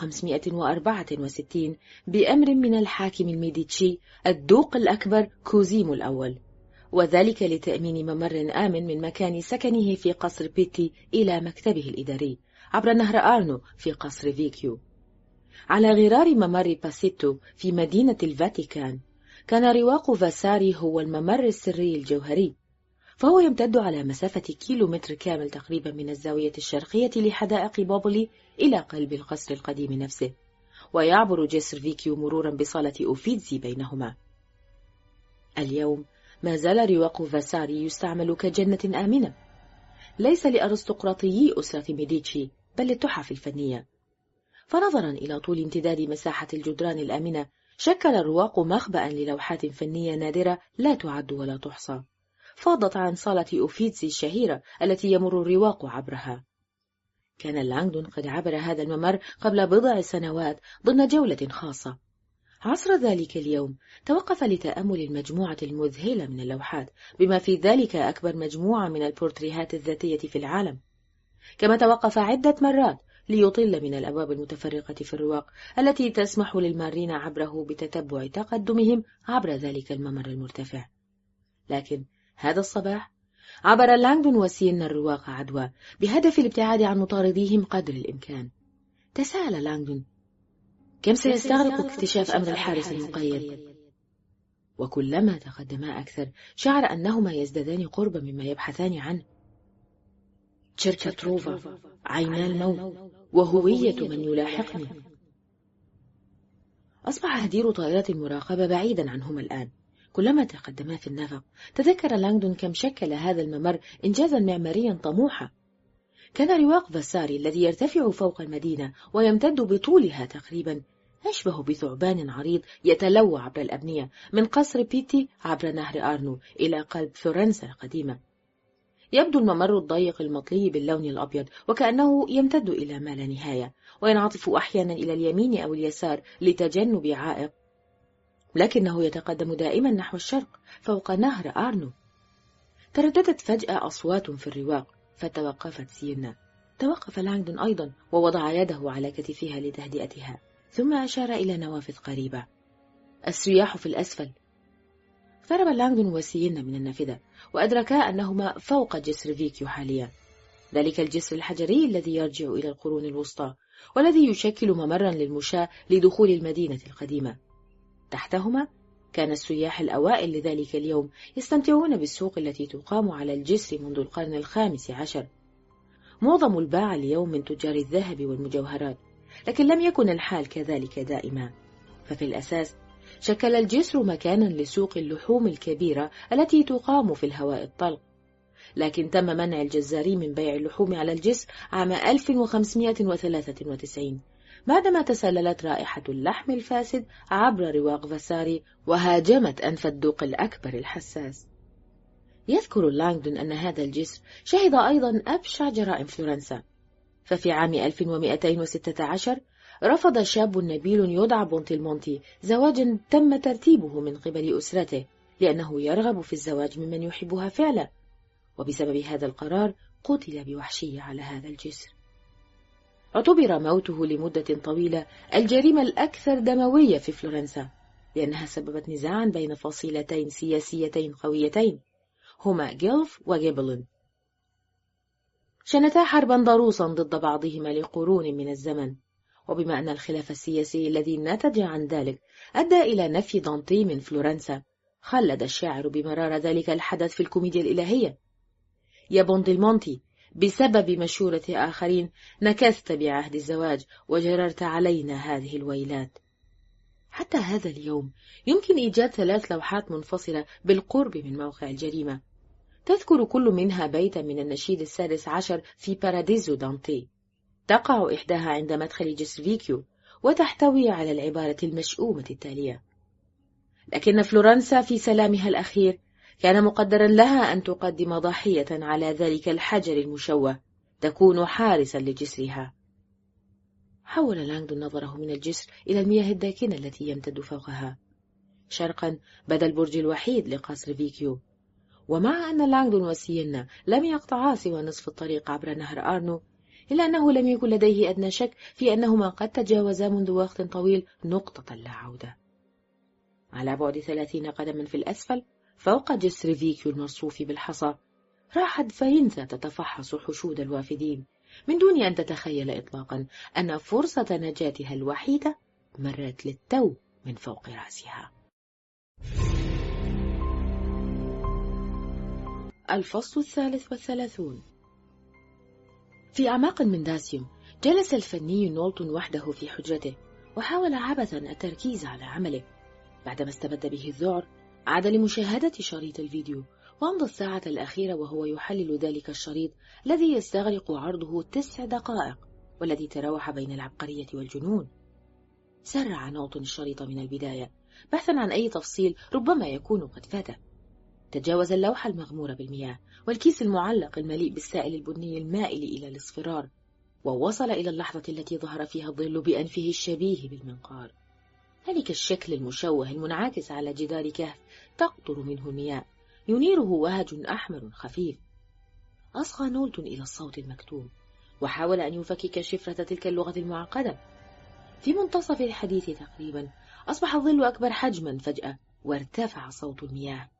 1564 بأمر من الحاكم الميديتشي الدوق الأكبر كوزيمو الأول، وذلك لتأمين ممر آمن من مكان سكنه في قصر بيتي إلى مكتبه الإداري عبر نهر آرنو في قصر فيكيو. على غرار ممر باسيتو في مدينة الفاتيكان، كان رواق فاساري هو الممر السري الجوهري، فهو يمتد على مسافة كيلومتر كامل تقريبا من الزاوية الشرقية لحدائق بوبولي إلى قلب القصر القديم نفسه، ويعبر جسر فيكيو مرورا بصالة أوفيتزي بينهما. اليوم ما زال رواق فاساري يستعمل كجنة آمنة، ليس لأرستقراطيي أسرة ميديتشي، بل للتحف الفنية. فنظرا إلى طول امتداد مساحة الجدران الآمنة، شكل الرواق مخبأ للوحات فنية نادرة لا تعد ولا تحصى، فاضت عن صالة أوفيتسي الشهيرة التي يمر الرواق عبرها. كان لانغدون قد عبر هذا الممر قبل بضع سنوات ضمن جولة خاصة. عصر ذلك اليوم توقف لتأمل المجموعة المذهلة من اللوحات، بما في ذلك أكبر مجموعة من البورتريهات الذاتية في العالم، كما توقف عدة مرات ليطل من الأبواب المتفرقة في الرواق التي تسمح للمارين عبره بتتبع تقدمهم عبر ذلك الممر المرتفع. لكن هذا الصباح عبر لانغدون وسيينا الرواق عدوى بهدف الابتعاد عن مطارديهم قدر الإمكان. تساءل لانغدون كم سيستغرق اكتشاف أمر الحارس المقيد؟ وكلما تقدما أكثر شعر أنهما يزدادان قربا مما يبحثان عنه. شركة تروفا، عينا الموت، وهوية من يلاحقني. أصبح هدير طائرة المراقبة بعيدا عنهما الآن. كلما تقدما في النفق تذكر لانغدون كم شكل هذا الممر إنجازا معماريا طموحا. كان رواق فاساري الذي يرتفع فوق المدينة ويمتد بطولها تقريبا أشبه بثعبان عريض يتلوى عبر الأبنية من قصر بيتي عبر نهر آرنو إلى قلب فلورنسا القديمة. يبدو الممر الضيق المطلي باللون الأبيض وكأنه يمتد إلى ما لا نهاية، وينعطف أحيانا إلى اليمين أو اليسار لتجنب عائق، لكنه يتقدم دائما نحو الشرق فوق نهر آرنو. ترددت فجأة أصوات في الرواق فتوقفت سيينا. توقف لانغدون أيضا ووضع يده على كتفها لتهدئتها، ثم أشار إلى نوافذ قريبة. السياح في الأسفل. اقترب لانغدون وسيينا من النافذة وأدركا أنهما فوق جسر فيكيو حاليا، ذلك الجسر الحجري الذي يرجع إلى القرون الوسطى والذي يشكل ممرا للمشاة لدخول المدينة القديمة. تحتهما كان السياح الأوائل لذلك اليوم يستمتعون بالسوق التي تقام على الجسر منذ القرن ال15. معظم الباعة اليوم من تجار الذهب والمجوهرات، لكن لم يكن الحال كذلك دائما، ففي الأساس شكل الجسر مكانا لسوق اللحوم الكبيرة التي تقام في الهواء الطلق، لكن تم منع الجزارين من بيع اللحوم على الجسر عام 1593 بعدما تسللت رائحة اللحم الفاسد عبر رواق فاساري وهاجمت أنف الدوق الأكبر الحساس. يذكر لانغدون أن هذا الجسر شهد أيضا أبشع جرائم فلورنسا، ففي عام 1216 رفض شاب نبيل يدعى بونتلمونتي زواجا تم ترتيبه من قبل أسرته لأنه يرغب في الزواج ممن يحبها فعلا، وبسبب هذا القرار قتل بوحشية على هذا الجسر. اعتبر موته لمدة طويلة الجريمة الأكثر دموية في فلورنسا، لأنها سببت نزاعا بين فصيلتين سياسيتين قويتين هما جيلف وجيبلين، شنتا حربا ضروسا ضد بعضهما لقرون من الزمن. وبما أن الخلاف السياسي الذي نتج عن ذلك أدى إلى نفي دانتي من فلورنسا، خلد الشاعر بمرار ذلك الحدث في الكوميديا الإلهية: يا بوندلمونتي، بسبب مشورة آخرين نكثت بعهد الزواج وجررت علينا هذه الويلات. حتى هذا اليوم يمكن إيجاد 3 لوحات منفصلة بالقرب من موقع الجريمة، تذكر كل منها بيتا من النشيد 16 في باراديزو دانتي. تقع إحداها عند مدخل جسر فيكيو وتحتوي على العبارة المشؤومة التالية: لكن فلورنسا في سلامها الأخير كان مقدرا لها أن تقدم ضحية على ذلك الحجر المشوه تكون حارسا لجسرها. حول لانغدون نظره من الجسر إلى المياه الداكنة التي يمتد فوقها. شرقا بدا البرج الوحيد لقصر فيكيو، ومع أن لانغدون وسيينا لم يقطعا سوى نصف الطريق عبر نهر آرنو، إلا أنه لم يكن لديه أدنى شك في أنهما قد تجاوزا منذ وقت طويل نقطة لا عودة. على بعد 30 قدما في الأسفل فوق جسر فيكيو المرصوف بالحصى، راحت فرنسا تتفحص حشود الوافدين من دون أن تتخيل إطلاقا أن فرصة نجاتها الوحيدة مرت للتو من فوق رأسها. الفصل 33. في أعماق من داسيوم جلس الفني نولتون وحده في حجرته وحاول عبثا التركيز على عمله. بعدما استبد به الذعر عاد لمشاهدة شريط الفيديو، وأمضى الساعة الأخيرة وهو يحلل ذلك الشريط الذي يستغرق عرضه 9 دقائق والذي تراوح بين العبقرية والجنون. سرع نولتون الشريط من البداية بحثا عن أي تفصيل ربما يكون قد فاته. تجاوز اللوحة المغمورة بالمياه والكيس المعلق المليء بالسائل البني المائل إلى الاصفرار، ووصل إلى اللحظة التي ظهر فيها الظل بأنفه الشبيه بالمنقار. ذلك الشكل المشوه المنعكس على جدار كهف تقطر منه المياه، ينيره وهج أحمر خفيف. أصغى نولتون إلى الصوت المكتوم وحاول أن يفكك شفرة تلك اللغة المعقدة. في منتصف الحديث تقريبا أصبح الظل أكبر حجما فجأة، وارتفع صوت المياه.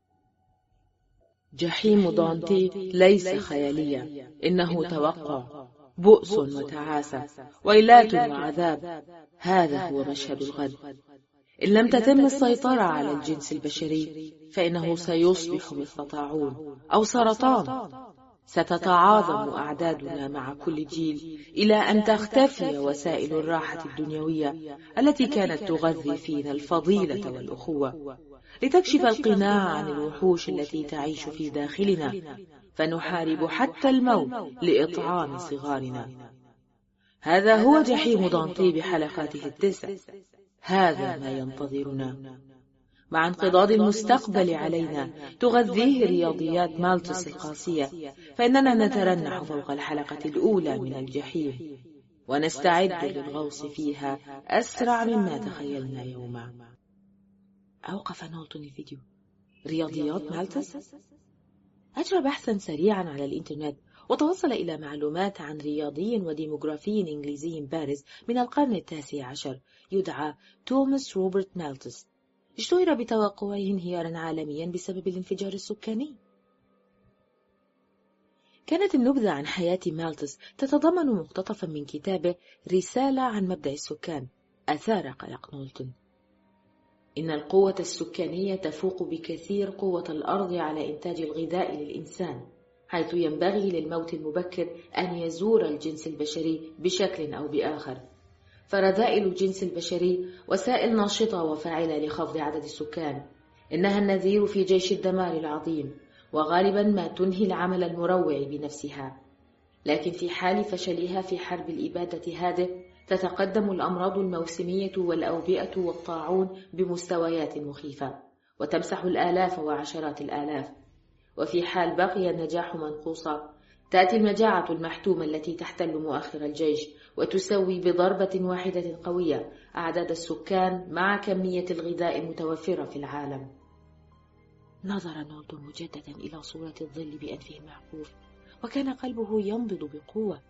جحيم دانتي ليس خياليا، إنه توقع، بؤس وتعاسة، ويلات وعذاب. هذا هو مشهد الغد. إن لم تتم السيطرة على الجنس البشري فإنه سيصبح مثل طاعون أو سرطان. ستتعاظم أعدادنا مع كل جيل إلى أن تختفي وسائل الراحة الدنيوية التي كانت تغذي فينا الفضيلة والأخوة، لتكشف القناع عن الوحوش التي تعيش في داخلنا، فنحارب حتى الموت لإطعام صغارنا. هذا هو جحيم دانتي بحلقاته ال9. هذا ما ينتظرنا. مع انقضاض المستقبل علينا تغذيه رياضيات مالتس القاسية، فإننا نترنح فوق الحلقة الأولى من الجحيم ونستعد للغوص فيها أسرع مما تخيلنا يوما. أوقف نولتون الفيديو. رياضيات مالتس؟ أجرى بحثا سريعا على الإنترنت وتوصل إلى معلومات عن رياضي وديموغرافي إنجليزي بارز من القرن ال19 يدعى توماس روبرت مالتس، اشتهر بتوقعه انهيارا عالميا بسبب الانفجار السكاني. كانت النبذة عن حياة مالتس تتضمن مقتطفا من كتابه رسالة عن مبدأ السكان، أثار قلق نولتون. إن القوة السكانية تفوق بكثير قوة الأرض على إنتاج الغذاء للإنسان، حيث ينبغي للموت المبكر أن يزور الجنس البشري بشكل أو بآخر. فرذائل الجنس البشري وسائل ناشطة وفاعلة لخفض عدد السكان. إنها النذير في جيش الدمار العظيم، وغالبا ما تنهي العمل المروع بنفسها. لكن في حال فشلها في حرب الإبادة هذه تتقدم الأمراض الموسمية والأوبئة والطاعون بمستويات مخيفة، وتمسح الآلاف وعشرات الآلاف. وفي حال بقي النجاح منقوصا تأتي المجاعة المحتومة التي تحتل مؤخر الجيش وتسوي بضربة واحدة قوية أعداد السكان مع كمية الغذاء المتوفرة في العالم. نظر نولتون مجددا إلى صورة الظل بأنفه المعقوف، وكان قلبه ينبض بقوة.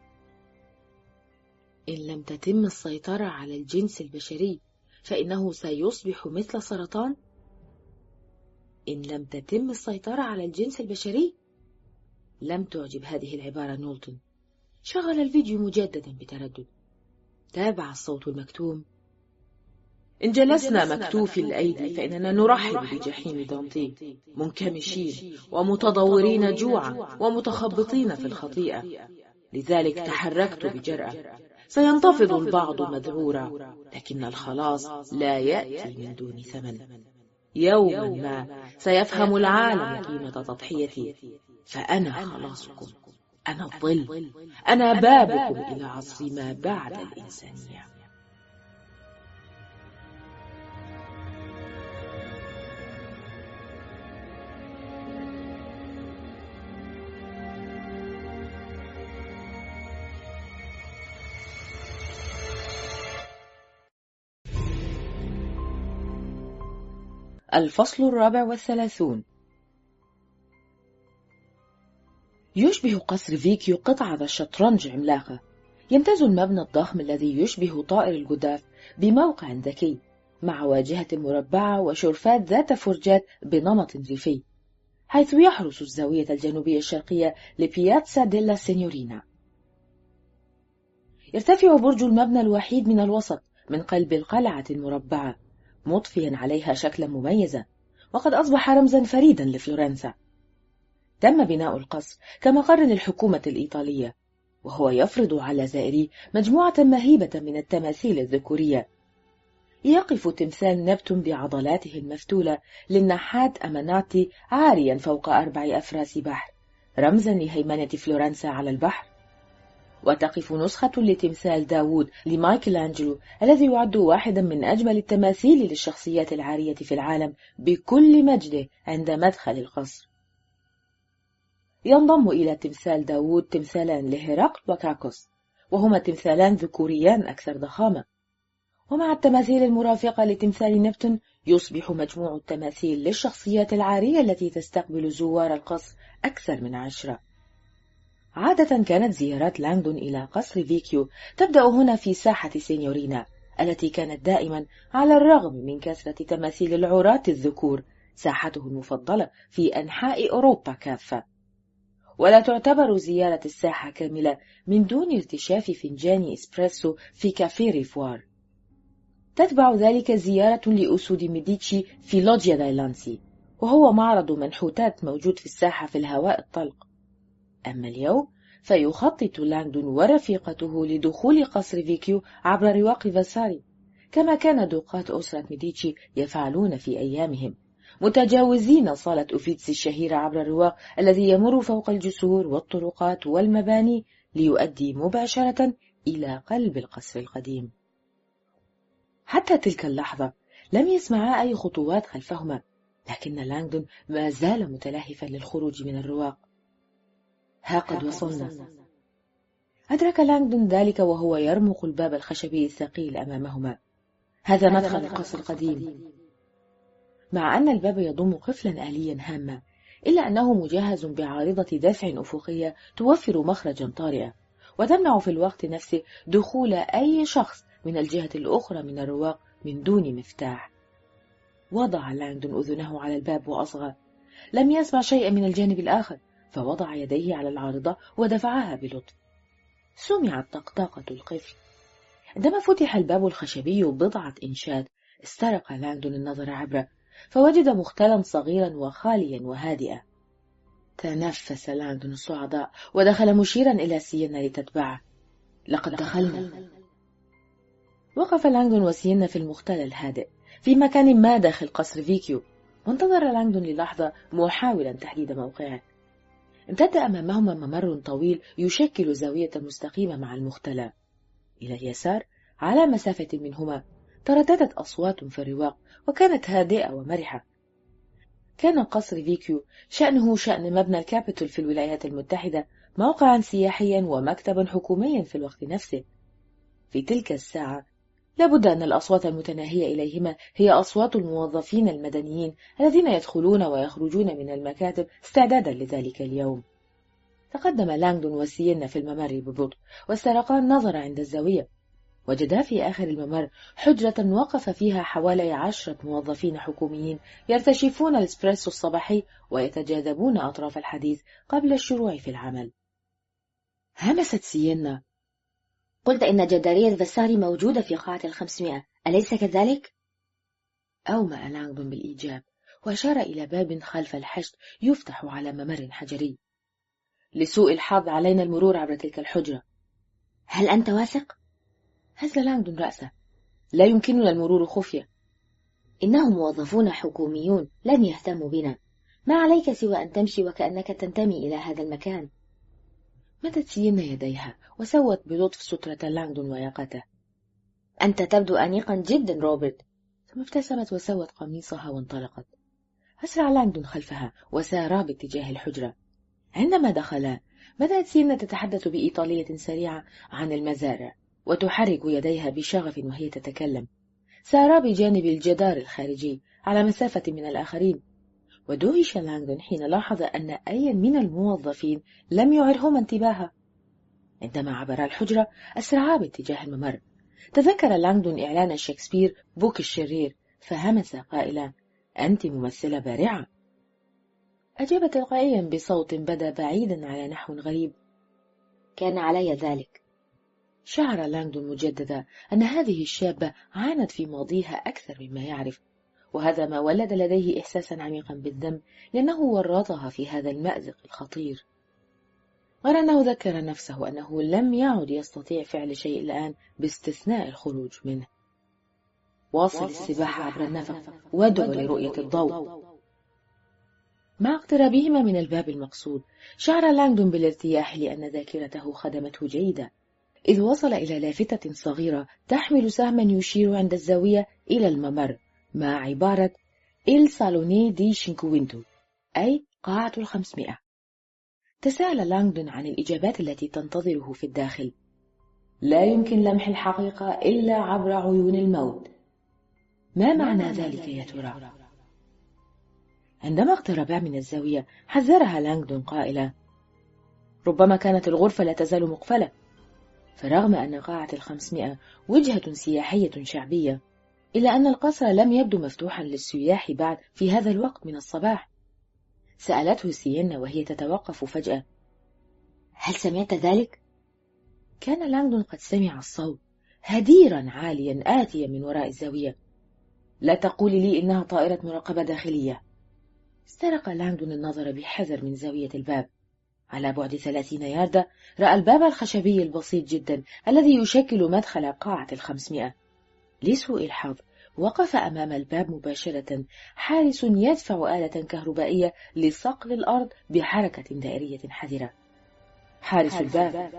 إن لم تتم السيطرة على الجنس البشري فإنه سيصبح مثل سرطان. إن لم تتم السيطرة على الجنس البشري. لم تعجب هذه العبارة نولتون. شغل الفيديو مجددا بتردد. تابع الصوت المكتوم. إن جلسنا مكتوفي الأيدي فإننا نرحب بجحيم دانتي، منكمشين ومتضورين جوعا ومتخبطين في الخطيئة. لذلك تحركت بجرأة. سينتفض البعض مذعورا، لكن الخلاص لا يأتي من دون ثمن. يوما ما سيفهم العالم قيمة تضحيتي، فأنا خلاصكم، أنا الظل، أنا بابكم إلى عصر ما بعد الإنسانية. الفصل 34. يشبه قصر فيكيو قطعة شطرنج عملاقة. يمتاز المبنى الضخم الذي يشبه طائر الجداف بموقع ذكي مع واجهة مربعة وشرفات ذات فرجات بنمط ريفي، حيث يحرس الزاوية الجنوبية الشرقية لبياتسا ديلا سينيورينا. يرتفع برج المبنى الوحيد من الوسط من قلب القلعة المربعة، مضفيا عليها شكلا مميزا، وقد أصبح رمزا فريدا لفلورنسا. تم بناء القصر كمقر للحكومة الإيطالية، وهو يفرض على زائريه مجموعة مهيبة من التماثيل الذكورية. يقف تمثال نبتون بعضلاته المفتولة للنحات أماناتي عاريا فوق 4 أفراس بحر، رمزا لهيمنة فلورنسا على البحر. وتقف نسخة لتمثال داوود لمايكل أنجلو الذي يعد واحدا من أجمل التماثيل للشخصيات العارية في العالم بكل مجده عند مدخل القصر. ينضم إلى تمثال داوود تمثالان لهرقل وكاكوس، وهما تمثالان ذكوريان أكثر ضخامة. ومع التماثيل المرافقة لتمثال نبتون يصبح مجموع التماثيل للشخصيات العارية التي تستقبل زوار القصر أكثر من 10. عادة كانت زيارات لانغدون إلى قصر فيكيو تبدأ هنا في ساحة سينيورينا التي كانت دائما على الرغم من كثرة تماثيل العراة الذكور ساحته المفضلة في أنحاء أوروبا كافة. ولا تعتبر زيارة الساحة كاملة من دون ارتشاف فنجان إسبريسو في كافيه ريفوار. تتبع ذلك زيارة لأسود ميديتشي في لوجيا دايلانسي، وهو معرض منحوتات موجود في الساحة في الهواء الطلق. أما اليوم فيخطط لانغدون ورفيقته لدخول قصر فيكيو عبر رواق فاساري، كما كان دوقات أسرة ميديتشي يفعلون في أيامهم، متجاوزين صالة أوفيتسي الشهيرة عبر الرواق الذي يمر فوق الجسور والطرقات والمباني ليؤدي مباشرة إلى قلب القصر القديم. حتى تلك اللحظة لم يسمعا أي خطوات خلفهما، لكن لانغدون ما زال متلهفا للخروج من الرواق. ها قد وصلنا. أدرك لانغدون ذلك وهو يرمق الباب الخشبي الثقيل أمامهما. هذا مدخل القصر القديم. مع أن الباب يضم قفلا آليا هاما، إلا أنه مجهز بعارضة دفع أفقية توفر مخرجا طارئا، وتمنع في الوقت نفسه دخول أي شخص من الجهة الأخرى من الرواق من دون مفتاح. وضع لانغدون أذنه على الباب وأصغى. لم يسمع شيئا من الجانب الآخر، فوضع يديه على العارضة ودفعها بلطف. سمعت طقطقة القفل. عندما فتح الباب الخشبي بضعة إنشاد استرق لانغدون النظر عبره، فوجد مختلا صغيرا وخاليا وهادئا. تنفس لانغدون الصعداء ودخل مشيرا إلى سينا لتتبعه. لقد دخلنا. وقف لانغدون وسينا في المختل الهادئ في مكان ما داخل قصر فيكيو، وانتظر لانغدون للحظة محاولا تحديد موقعه. امتد أمامهما ممر طويل يشكل زاوية مستقيمة مع المختلى. إلى اليسار على مسافة منهما ترددت أصوات في الرواق، وكانت هادئة ومرحة. كان قصر فيكيو شأنه شأن مبنى الكابيتول في الولايات المتحدة، موقعا سياحيا ومكتبا حكوميا في الوقت نفسه. في تلك الساعة لابد أن الأصوات المتناهية إليهما هي أصوات الموظفين المدنيين الذين يدخلون ويخرجون من المكاتب استعدادا لذلك اليوم. تقدم لانغدون وسينا في الممر ببطء، واسترقا النظر عند الزاوية. وجدا في آخر الممر حجرة وقف فيها حوالي 10 موظفين حكوميين يرتشفون الإسبريسو الصباحي ويتجاذبون أطراف الحديث قبل الشروع في العمل. همست سينا. قلت إن جدارية فاساري موجودة في قاعة 500، أليس كذلك؟ أومأ لانغدون بالإيجاب، وأشار إلى باب خلف الحشد يفتح على ممر حجري. لسوء الحظ علينا المرور عبر تلك الحجرة. هل أنت واثق؟ هز لانغدون رأسه. لا يمكننا المرور خفية. إنهم موظفون حكوميون لن يهتموا بنا. ما عليك سوى أن تمشي وكأنك تنتمي إلى هذا المكان. مدت سينا يديها وسوت بلطف سترة لانغدون ويقته. أنت تبدو أنيقا جدا روبرت. ثم ابتسمت وسوت قميصها وانطلقت. أسرع لانغدون خلفها وسارا باتجاه الحجرة. عندما دخلا بدأت سينا تتحدث بإيطالية سريعة عن المزارع وتحرك يديها بشغف وهي تتكلم. سارا بجانب الجدار الخارجي على مسافة من الآخرين، ودهش لانغدون حين لاحظ أن أي من الموظفين لم يعرهما انتباهه. عندما عبر الحجرة أسرعا باتجاه الممر. تذكر لانغدون إعلان شكسبير بوك الشرير، فهمس قائلا: أنت ممثلة بارعة. أجاب تلقائيا بصوت بدا بعيدا على نحو غريب: كان علي ذلك. شعر لانغدون مجددا أن هذه الشابة عانت في ماضيها أكثر مما يعرف، وهذا ما ولد لديه إحساسا عميقا بالذنب لأنه ورطها في هذا المأزق الخطير. غير أنه ذكر نفسه أنه لم يعد يستطيع فعل شيء الآن باستثناء الخروج منه. واصل السباحة عبر النفق وادعو لرؤية الضوء. مع اقترابهما من الباب المقصود، شعر لانغدون بالارتياح لأن ذاكرته خدمته جيدة، إذ وصل إلى لافتة صغيرة تحمل سهما يشير عند الزاوية إلى الممر مع عبارة إل سالوني دي شينكوينتو، أي قاعة 500. تساءل لانغدون عن الإجابات التي تنتظره في الداخل. لا يمكن لمح الحقيقة إلا عبر عيون الموت. ما معنى ذلك يا ترى؟ عندما اقتربا من الزاوية حذرها لانغدون قائلا: ربما كانت الغرفة لا تزال مقفلة. فرغم أن قاعة 500 وجهة سياحية شعبية، إلا أن القصر لم يبدو مفتوحا للسياح بعد في هذا الوقت من الصباح. سألته سيينا وهي تتوقف فجأة: هل سمعت ذلك؟ كان لانغدون قد سمع الصوت هديرا عاليا آتيا من وراء الزاوية. لا تقولي لي إنها طائرة مراقبة داخلية. استرق لانغدون النظر بحذر من زاوية الباب. على بعد 30 ياردة رأى الباب الخشبي البسيط جدا الذي يشكل مدخل قاعة 500. لسوء الحظ وقف أمام الباب مباشرة حارس يدفع آلة كهربائية لصقل الأرض بحركة دائرية حذرة. حارس الباب.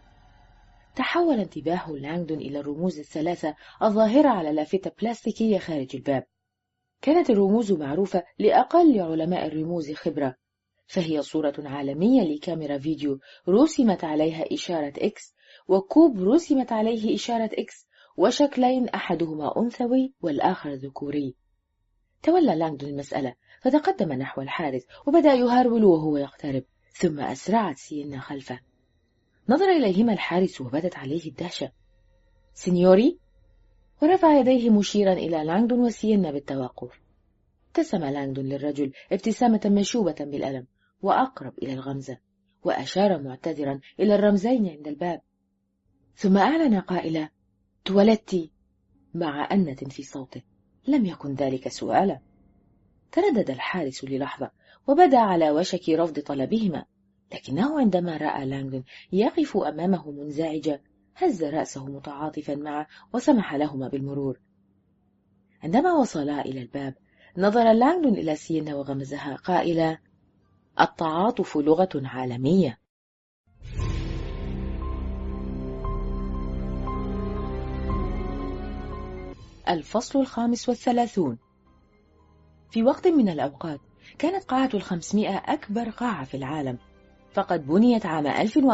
تحول انتباه لانغدون إلى الرموز الثلاثة الظاهرة على لافتة بلاستيكية خارج الباب. كانت الرموز معروفة لأقل علماء الرموز خبرة، فهي صورة عالمية لكاميرا فيديو رسمت عليها إشارة إكس، وكوب رسمت عليه إشارة إكس، وشكلين أحدهما أنثوي والآخر ذكوري. تولى لانغدون المسألة فتقدم نحو الحارس وبدأ يهرول وهو يقترب، ثم أسرعت سيينا خلفه. نظر إليهما الحارس وبدت عليه الدهشة. سينيوري؟ ورفع يديه مشيرا إلى لانغدون وسيينا بالتوقف. ابتسم لانغدون للرجل ابتسامة مشوبة بالألم وأقرب إلى الغمزة، وأشار معتذرا إلى الرمزين عند الباب، ثم أعلن قائلا: تولدتي، مع أنة في صوته. لم يكن ذلك سؤالا. تردد الحارس للحظة وبدا على وشك رفض طلبهما، لكنه عندما رأى لانغدون يقف أمامه منزعجا هز رأسه متعاطفا معه وسمح لهما بالمرور. عندما وصلا إلى الباب نظر لانغدون إلى سيينا وغمزها قائلا: التعاطف لغة عالمية. الفصل 35. في وقت من الأوقات كانت قاعة 500 أكبر قاعة في العالم، فقد بنيت عام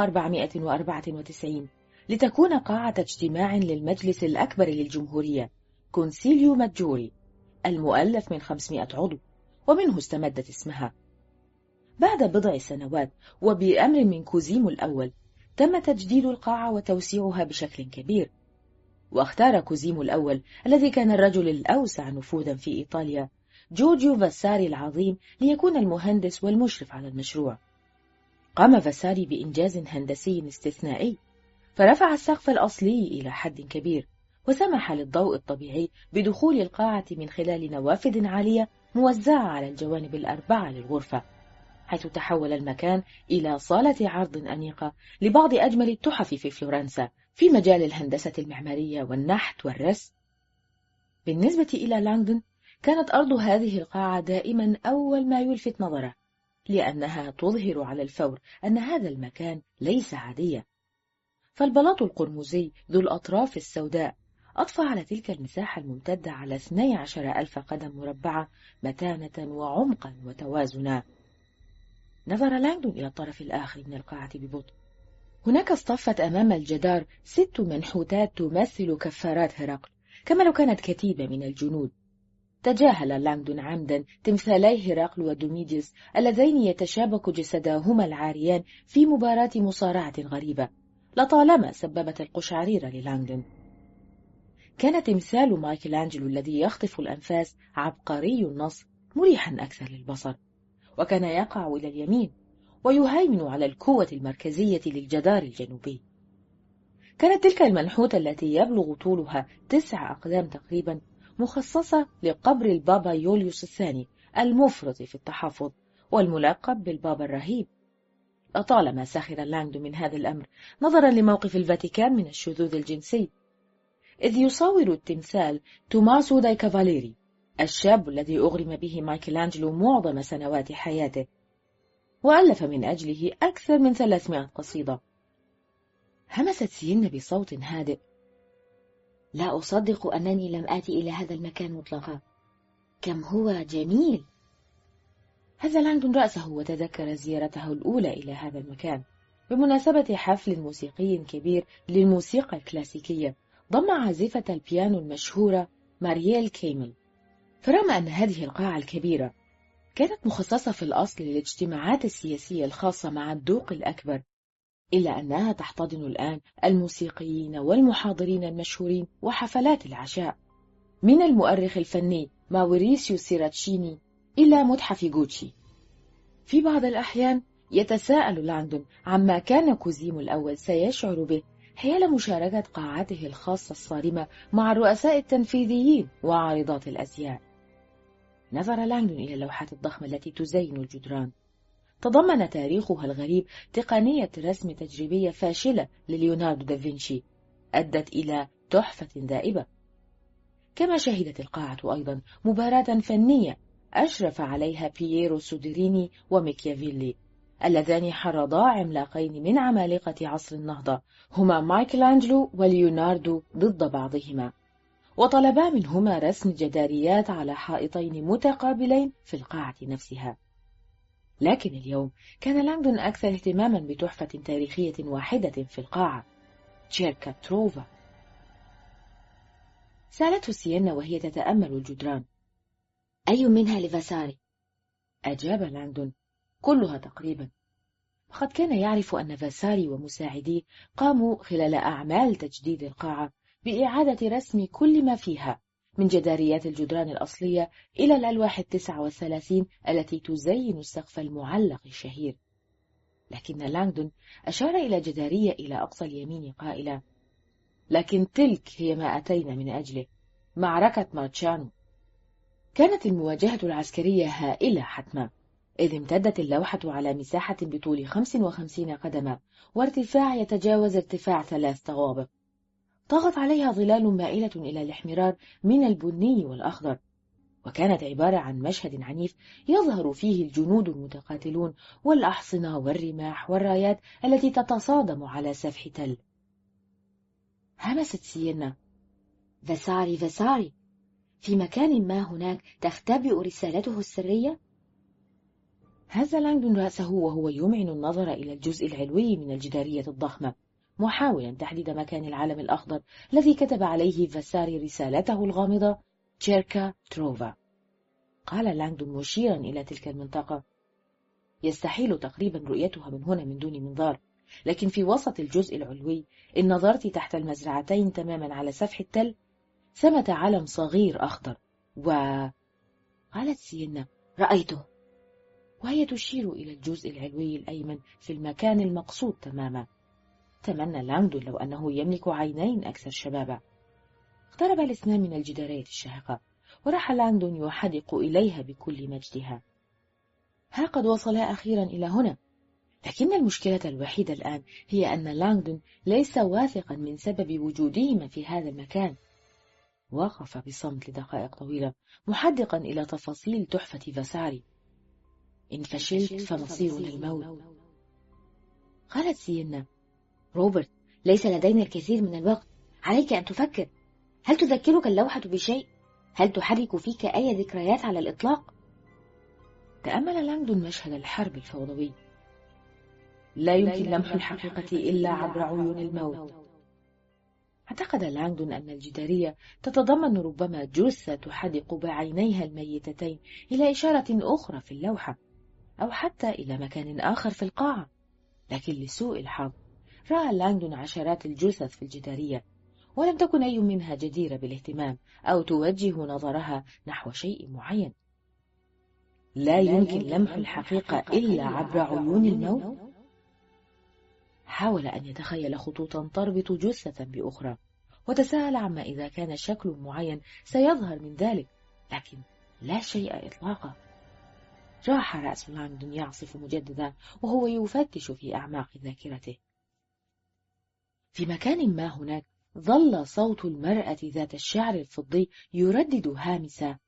1494 لتكون قاعة اجتماع للمجلس الأكبر للجمهورية، كونسيليو ماجوري، المؤلف من 500 عضو، ومنه استمدت اسمها. بعد بضع سنوات وبأمر من كوزيمو الأول تم تجديد القاعة وتوسيعها بشكل كبير، واختار كوزيمو الأول الذي كان الرجل الأوسع نفوذا في إيطاليا جورجيو فاساري العظيم ليكون المهندس والمشرف على المشروع. قام فاساري بإنجاز هندسي استثنائي، فرفع السقف الأصلي إلى حد كبير، وسمح للضوء الطبيعي بدخول القاعة من خلال نوافذ عالية موزعة على الجوانب الأربعة للغرفة، حيث تحول المكان إلى صالة عرض أنيقة لبعض أجمل التحف في فلورنسا في مجال الهندسة المعمارية والنحت والرسم. بالنسبة إلى لانغدون كانت أرض هذه القاعة دائما أول ما يلفت نظره، لأنها تظهر على الفور أن هذا المكان ليس عاديا. فالبلاط القرمزي ذو الأطراف السوداء أضفى على تلك المساحة الممتدة على 12,000 قدم مربعة متانة وعمقا وتوازنا. نظر لانغدون إلى الطرف الآخر من القاعة ببطء. هناك اصطفت أمام الجدار 6 منحوتات تمثل كفارات هرقل، كما لو كانت كتيبة من الجنود. تجاهل لانغدون عمدا تمثالي هرقل ودوميديوس اللذين يتشابك جسداهما العاريان في مباراة مصارعة غريبة لطالما سببت القشعريرة للانغدون. كان تمثال مايكل أنجلو الذي يخطف الأنفاس عبقري النص مريحا أكثر للبصر، وكان يقع إلى اليمين ويهيمن على القوة المركزية للجدار الجنوبي. كانت تلك المنحوتة التي يبلغ طولها 9 أقدام تقريبا مخصصة لقبر البابا يوليوس الثاني المفرط في التحفظ والملقب بالبابا الرهيب. لطالما سخر لانغدون من هذا الأمر نظرا لموقف الفاتيكان من الشذوذ الجنسي، إذ يصور التمثال توماسو داي كافاليري الشاب الذي أغرم به مايكلانجلو معظم سنوات حياته، وألف من أجله أكثر من 300 قصيدة. همست سينا بصوت هادئ: لا أصدق أنني لم آتي إلى هذا المكان مطلقا، كم هو جميل. هز لانغدون رأسه وتذكر زيارته الأولى إلى هذا المكان بمناسبة حفل موسيقي كبير للموسيقى الكلاسيكية ضم عازفة البيانو المشهورة مارييل كيمل. فرغم أن هذه القاعة الكبيرة كانت مخصصة في الأصل للاجتماعات السياسية الخاصة مع الذوق الأكبر، إلا أنها تحتضن الآن الموسيقيين والمحاضرين المشهورين وحفلات العشاء، من المؤرخ الفني ماوريسيو سيراتشيني إلى متحف غوتشي. في بعض الأحيان يتساءل لانغدون عما كان كوزيمو الأول سيشعر به حيال مشاركة قاعته الخاصة الصارمة مع الرؤساء التنفيذيين وعارضات الأزياء. نظر لانغدون إلى اللوحات الضخمة التي تزين الجدران. تضمن تاريخها الغريب تقنية رسم تجريبية فاشلة لليوناردو دافنشي أدت إلى تحفة ذائبة. كما شهدت القاعة أيضا مباراة فنية أشرف عليها بييرو سودريني وميكيافيلي، اللذان حرضا عملاقين من عمالقة عصر النهضة هما مايكلانجلو وليوناردو ضد بعضهما، وطلبا منهما رسم جداريات على حائطين متقابلين في القاعة نفسها. لكن اليوم كان لانغدون أكثر اهتماما بتحفة تاريخية واحدة في القاعة، تشيركا تروفا. سألته سينا وهي تتأمل الجدران: أي منها لفاساري؟ أجاب لانغدون: كلها تقريبا. فقد كان يعرف أن فاساري ومساعديه قاموا خلال أعمال تجديد القاعة بإعادة رسم كل ما فيها، من جداريات الجدران الأصلية إلى الألواح 39 التي تزين السقف المعلق الشهير. لكن لانغدون أشار إلى جدارية إلى أقصى اليمين قائلا: لكن تلك هي ما أتينا من أجله، معركة مارتشانو. كانت المواجهة العسكرية هائلة حتما، إذ امتدت اللوحة على مساحة بطول 55 قدما وارتفاع يتجاوز ارتفاع 3 طوابق. طغت عليها ظلال مائلة إلى الاحمرار من البني والأخضر، وكانت عبارة عن مشهد عنيف يظهر فيه الجنود المتقاتلون والأحصنة والرماح والرايات التي تتصادم على سفح تل. همست سينا: فاساري في مكان ما هناك تختبئ رسالته السرية؟ هز لانغدون رأسه وهو يمعن النظر إلى الجزء العلوي من الجدارية الضخمة، محاولا تحديد مكان العلم الأخضر الذي كتب عليه فاساري رسالته الغامضة: تشيركا تروفا. قال لانغدون مشيرا إلى تلك المنطقة: يستحيل تقريبا رؤيتها من هنا من دون منظار، لكن في وسط الجزء العلوي إن نظرت تحت المزرعتين تماما على سفح التل ثمة علم صغير أخضر قالت سينا: رأيته. وهي تشير إلى الجزء العلوي الأيمن في المكان المقصود تماما. تمنى لانغدون لو أنه يملك عينين أكثر شبابا. اقترب الاثنان من الجدارية الشاهقة، وراح لانغدون يحدق إليها بكل مجدها. ها قد وصلا أخيرا إلى هنا، لكن المشكلة الوحيدة الآن هي أن لانغدون ليس واثقا من سبب وجودهما في هذا المكان. وقف بصمت لدقائق طويلة محدقا إلى تفاصيل تحفة فاساري. إن فشلت فمصيرنا الموت. قالت سينا: روبرت، ليس لدينا الكثير من الوقت، عليك أن تفكر. هل تذكرك اللوحة بشيء؟ هل تحرك فيك أي ذكريات على الإطلاق؟ تأمل لانغدون مشهد الحرب الفوضوي. لا يمكن لمح الحقيقة إلا عبر عيون الموت. اعتقد لانغدون أن الجدارية تتضمن ربما جثة تحدق بعينيها الميتتين إلى إشارة أخرى في اللوحة، أو حتى إلى مكان آخر في القاعة. لكن لسوء الحظ رأى لانغدون عشرات الجثث في الجدارية، ولم تكن أي منها جديرة بالاهتمام أو توجه نظرها نحو شيء معين. لا يمكن لمح الحقيقة إلا عبر عيون الموت. حاول أن يتخيل خطوطا تربط جثة بأخرى، وتساءل عما إذا كان شكل معين سيظهر من ذلك، لكن لا شيء إطلاقا. راح رأس لانغدون يعصف مجددا وهو يفتش في أعماق ذاكرته. في مكان ما هناك ظل صوت المرأة ذات الشعر الفضي يردد هامسا: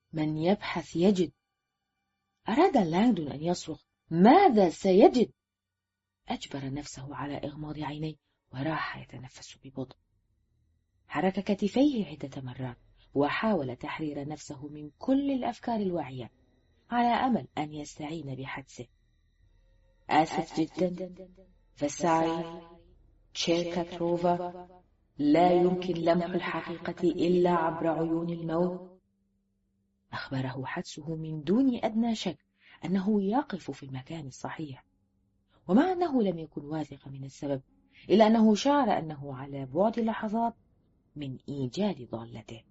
من يبحث يجد. أراد لانغدون أن يصرخ: ماذا سيجد؟ أجبر نفسه على إغماض عينيه وراح يتنفس ببطء. حرك كتفيه عدة مرات وحاول تحرير نفسه من كل الأفكار الواعية على أمل أن يستعين بحدسه. آسف جدا، فاساري، تشيركاتروفا، لا يمكن لمح الحقيقة إلا عبر عيون الموت. أخبره حدسه من دون أدنى شك أنه يقف في المكان الصحيح، ومع أنه لم يكن واثقا من السبب إلا أنه شعر أنه على بعد لحظات من إيجاد ضالته.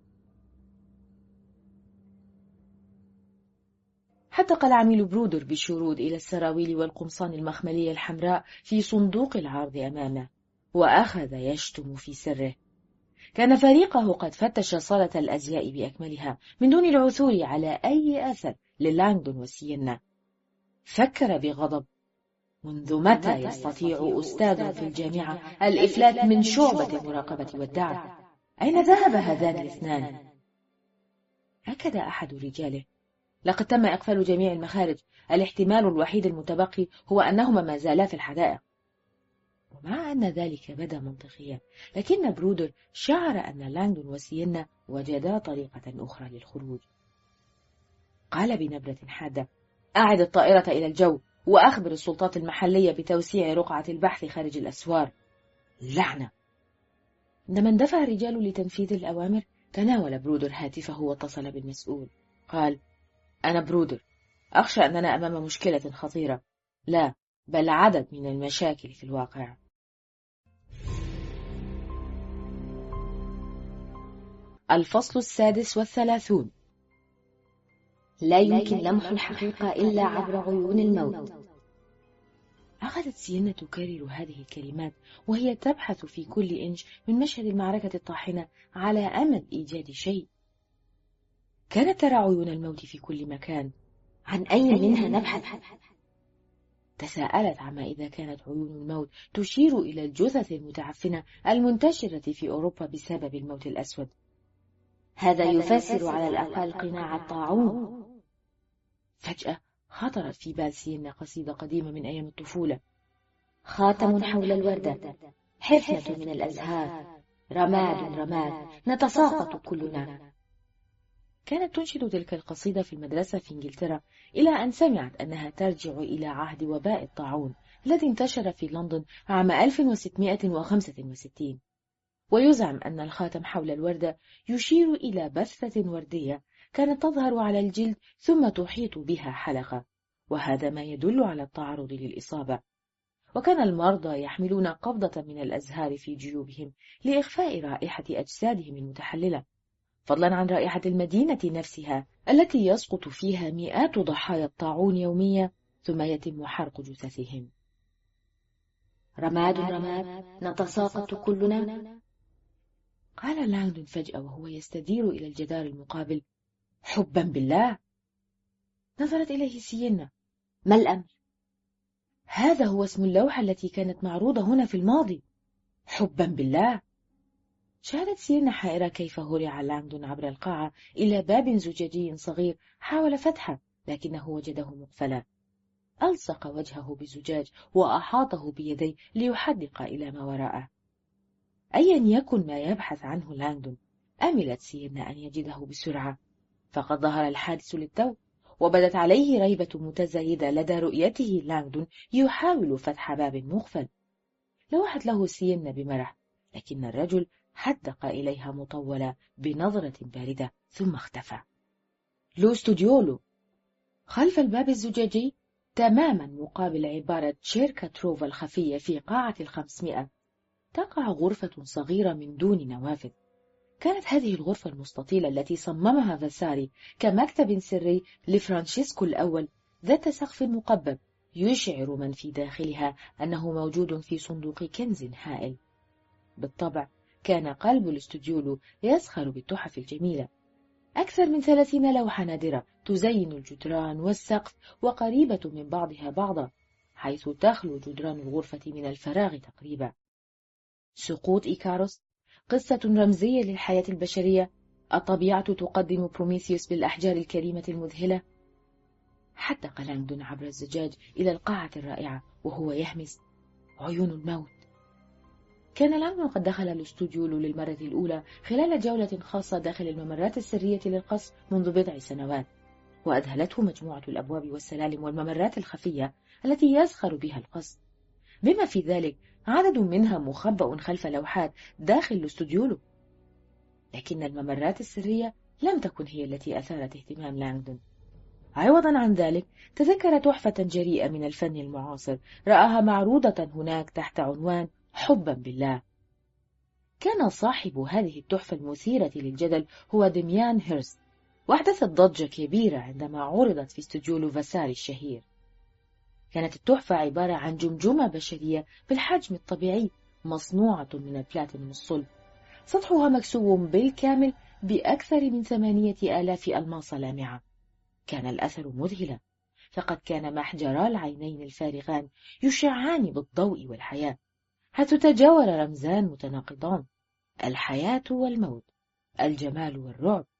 حدق العميل برودر بالشرود إلى السراويل والقمصان المخملية الحمراء في صندوق العرض أمامه، وأخذ يشتم في سره. كان فريقه قد فتش صالة الأزياء بأكملها من دون العثور على أي أثر للانغدون وسيينا. فكر بغضب: منذ متى يستطيع أستاذ في الجامعة الإفلات من شعبة المراقبة والدعم؟ أين ذهب هذان الاثنان؟ أكد أحد رجاله: لقد تم إقفال جميع المخارج، الاحتمال الوحيد المتبقي هو أنهما ما زالا في الحدائق. ومع أن ذلك بدا منطقيا، لكن برودر شعر أن لانغدون وسيينا وجدا طريقة أخرى للخروج. قال بنبرة حادة: أعد الطائرة إلى الجو وأخبر السلطات المحلية بتوسيع رقعة البحث خارج الأسوار. لعنة! عندما اندفع الرجال لتنفيذ الأوامر، تناول برودر هاتفه واتصل بالمسؤول. قال: أنا برودر، أخشى أننا أمام مشكلة خطيرة، لا بل عدد من المشاكل في الواقع. الفصل 36. لا يمكن لمح الحقيقة إلا عبر عيون الموت. أخذت سيينا تكرر هذه الكلمات وهي تبحث في كل إنش من مشهد المعركة الطاحنة على أمل إيجاد شيء. كانت ترى عيون الموت في كل مكان. عن أي منها نبحث؟ تساءلت عما إذا كانت عيون الموت تشير إلى الجثث المتعفنة المنتشرة في أوروبا بسبب الموت الأسود. هذا يفسر على الأقل قناع الطاعون. فجأة خطرت في بال سيينا قصيدة قديمة من أيام الطفولة: خاتم حول الوردة، حفنة من الأزهار، رماد رماد، نتساقط كلنا. كانت تنشد تلك القصيدة في المدرسة في إنجلترا، إلى أن سمعت أنها ترجع إلى عهد وباء الطاعون الذي انتشر في لندن عام 1665. ويزعم أن الخاتم حول الوردة يشير إلى بثة وردية كانت تظهر على الجلد ثم تحيط بها حلقة، وهذا ما يدل على التعرض للإصابة. وكان المرضى يحملون قبضة من الأزهار في جيوبهم لإخفاء رائحة أجسادهم المتحللة، فضلا عن رائحة المدينة نفسها التي يسقط فيها مئات ضحايا الطاعون يوميا ثم يتم حرق جثثهم. رماد رماد، نتساقط كلنا. قال لانغدون فجأة وهو يستدير إلى الجدار المقابل: حبا بالله. نظرت إليه سيينا: ما الأمر؟ هذا هو اسم اللوحة التي كانت معروضة هنا في الماضي. حبا بالله. شاهدت سيينا حائرة كيف هرع لانغدون عبر القاعة إلى باب زجاجي صغير حاول فتحه لكنه وجده مقفلا. ألصق وجهه بالزجاج وأحاطه بيديه ليحدق إلى ما وراءه. أيا يكن ما يبحث عنه لانغدون، أملت سيينا أن يجده بسرعة، فقد ظهر الحادث للتو، وبدت عليه ريبة متزايدة لدى رؤيته لانغدون يحاول فتح باب مغفل. لوحت له سيينا بمرح، لكن الرجل حدق إليها مطولة بنظرة باردة ثم اختفى. لو ستوديولو. خلف الباب الزجاجي تماما مقابل عبارة تشيركاتروفا الخفية في قاعة 500 تقع غرفة صغيرة من دون نوافذ. كانت هذه الغرفة المستطيلة التي صممها فاساري كمكتب سري لفرانشيسكو الأول ذات سقف مقبب يشعر من في داخلها أنه موجود في صندوق كنز هائل. بالطبع كان قلب الاستوديولو يسخر بالتحف الجميلة. أكثر من 30 لوحة نادرة تزين الجدران والسقف وقريبة من بعضها بعضا، حيث تخلو جدران الغرفة من الفراغ تقريبا. سقوط إيكاروس، قصة رمزية للحياة البشرية، الطبيعة تقدم بروميثيوس بالأحجار الكريمة المذهلة. حدق لانغدون عبر الزجاج إلى القاعة الرائعة وهو يهمس: عيون الموت. كان لانغدون قد دخل الاستوديو للمرة الأولى خلال جولة خاصة داخل الممرات السرية للقصر منذ بضع سنوات، وأذهلته مجموعة الأبواب والسلالم والممرات الخفية التي يزخر بها القصر، بما في ذلك عدد منها مخبأ خلف لوحات داخل الاستوديو. لكن الممرات السرية لم تكن هي التي أثارت اهتمام لانغدون. عوضا عن ذلك تذكر تحفة جريئة من الفن المعاصر رآها معروضة هناك تحت عنوان حبا بالله. كان صاحب هذه التحفة المثيرة للجدل هو ديميان هيرست، وأحدثت ضجة كبيرة عندما عرضت في استوديو فاساري الشهير. كانت التحفة عبارة عن جمجمة بشرية بالحجم الطبيعي مصنوعة من البلاتينوم الصلب، سطحها مكسو بالكامل بأكثر من 8000 ألماس لامعة. كان الأثر مذهلا، فقد كان محجرا العينين الفارغان يشعان بالضوء والحياة، حيث تجاور رمزان متناقضان: الحياة والموت، الجمال والرعب،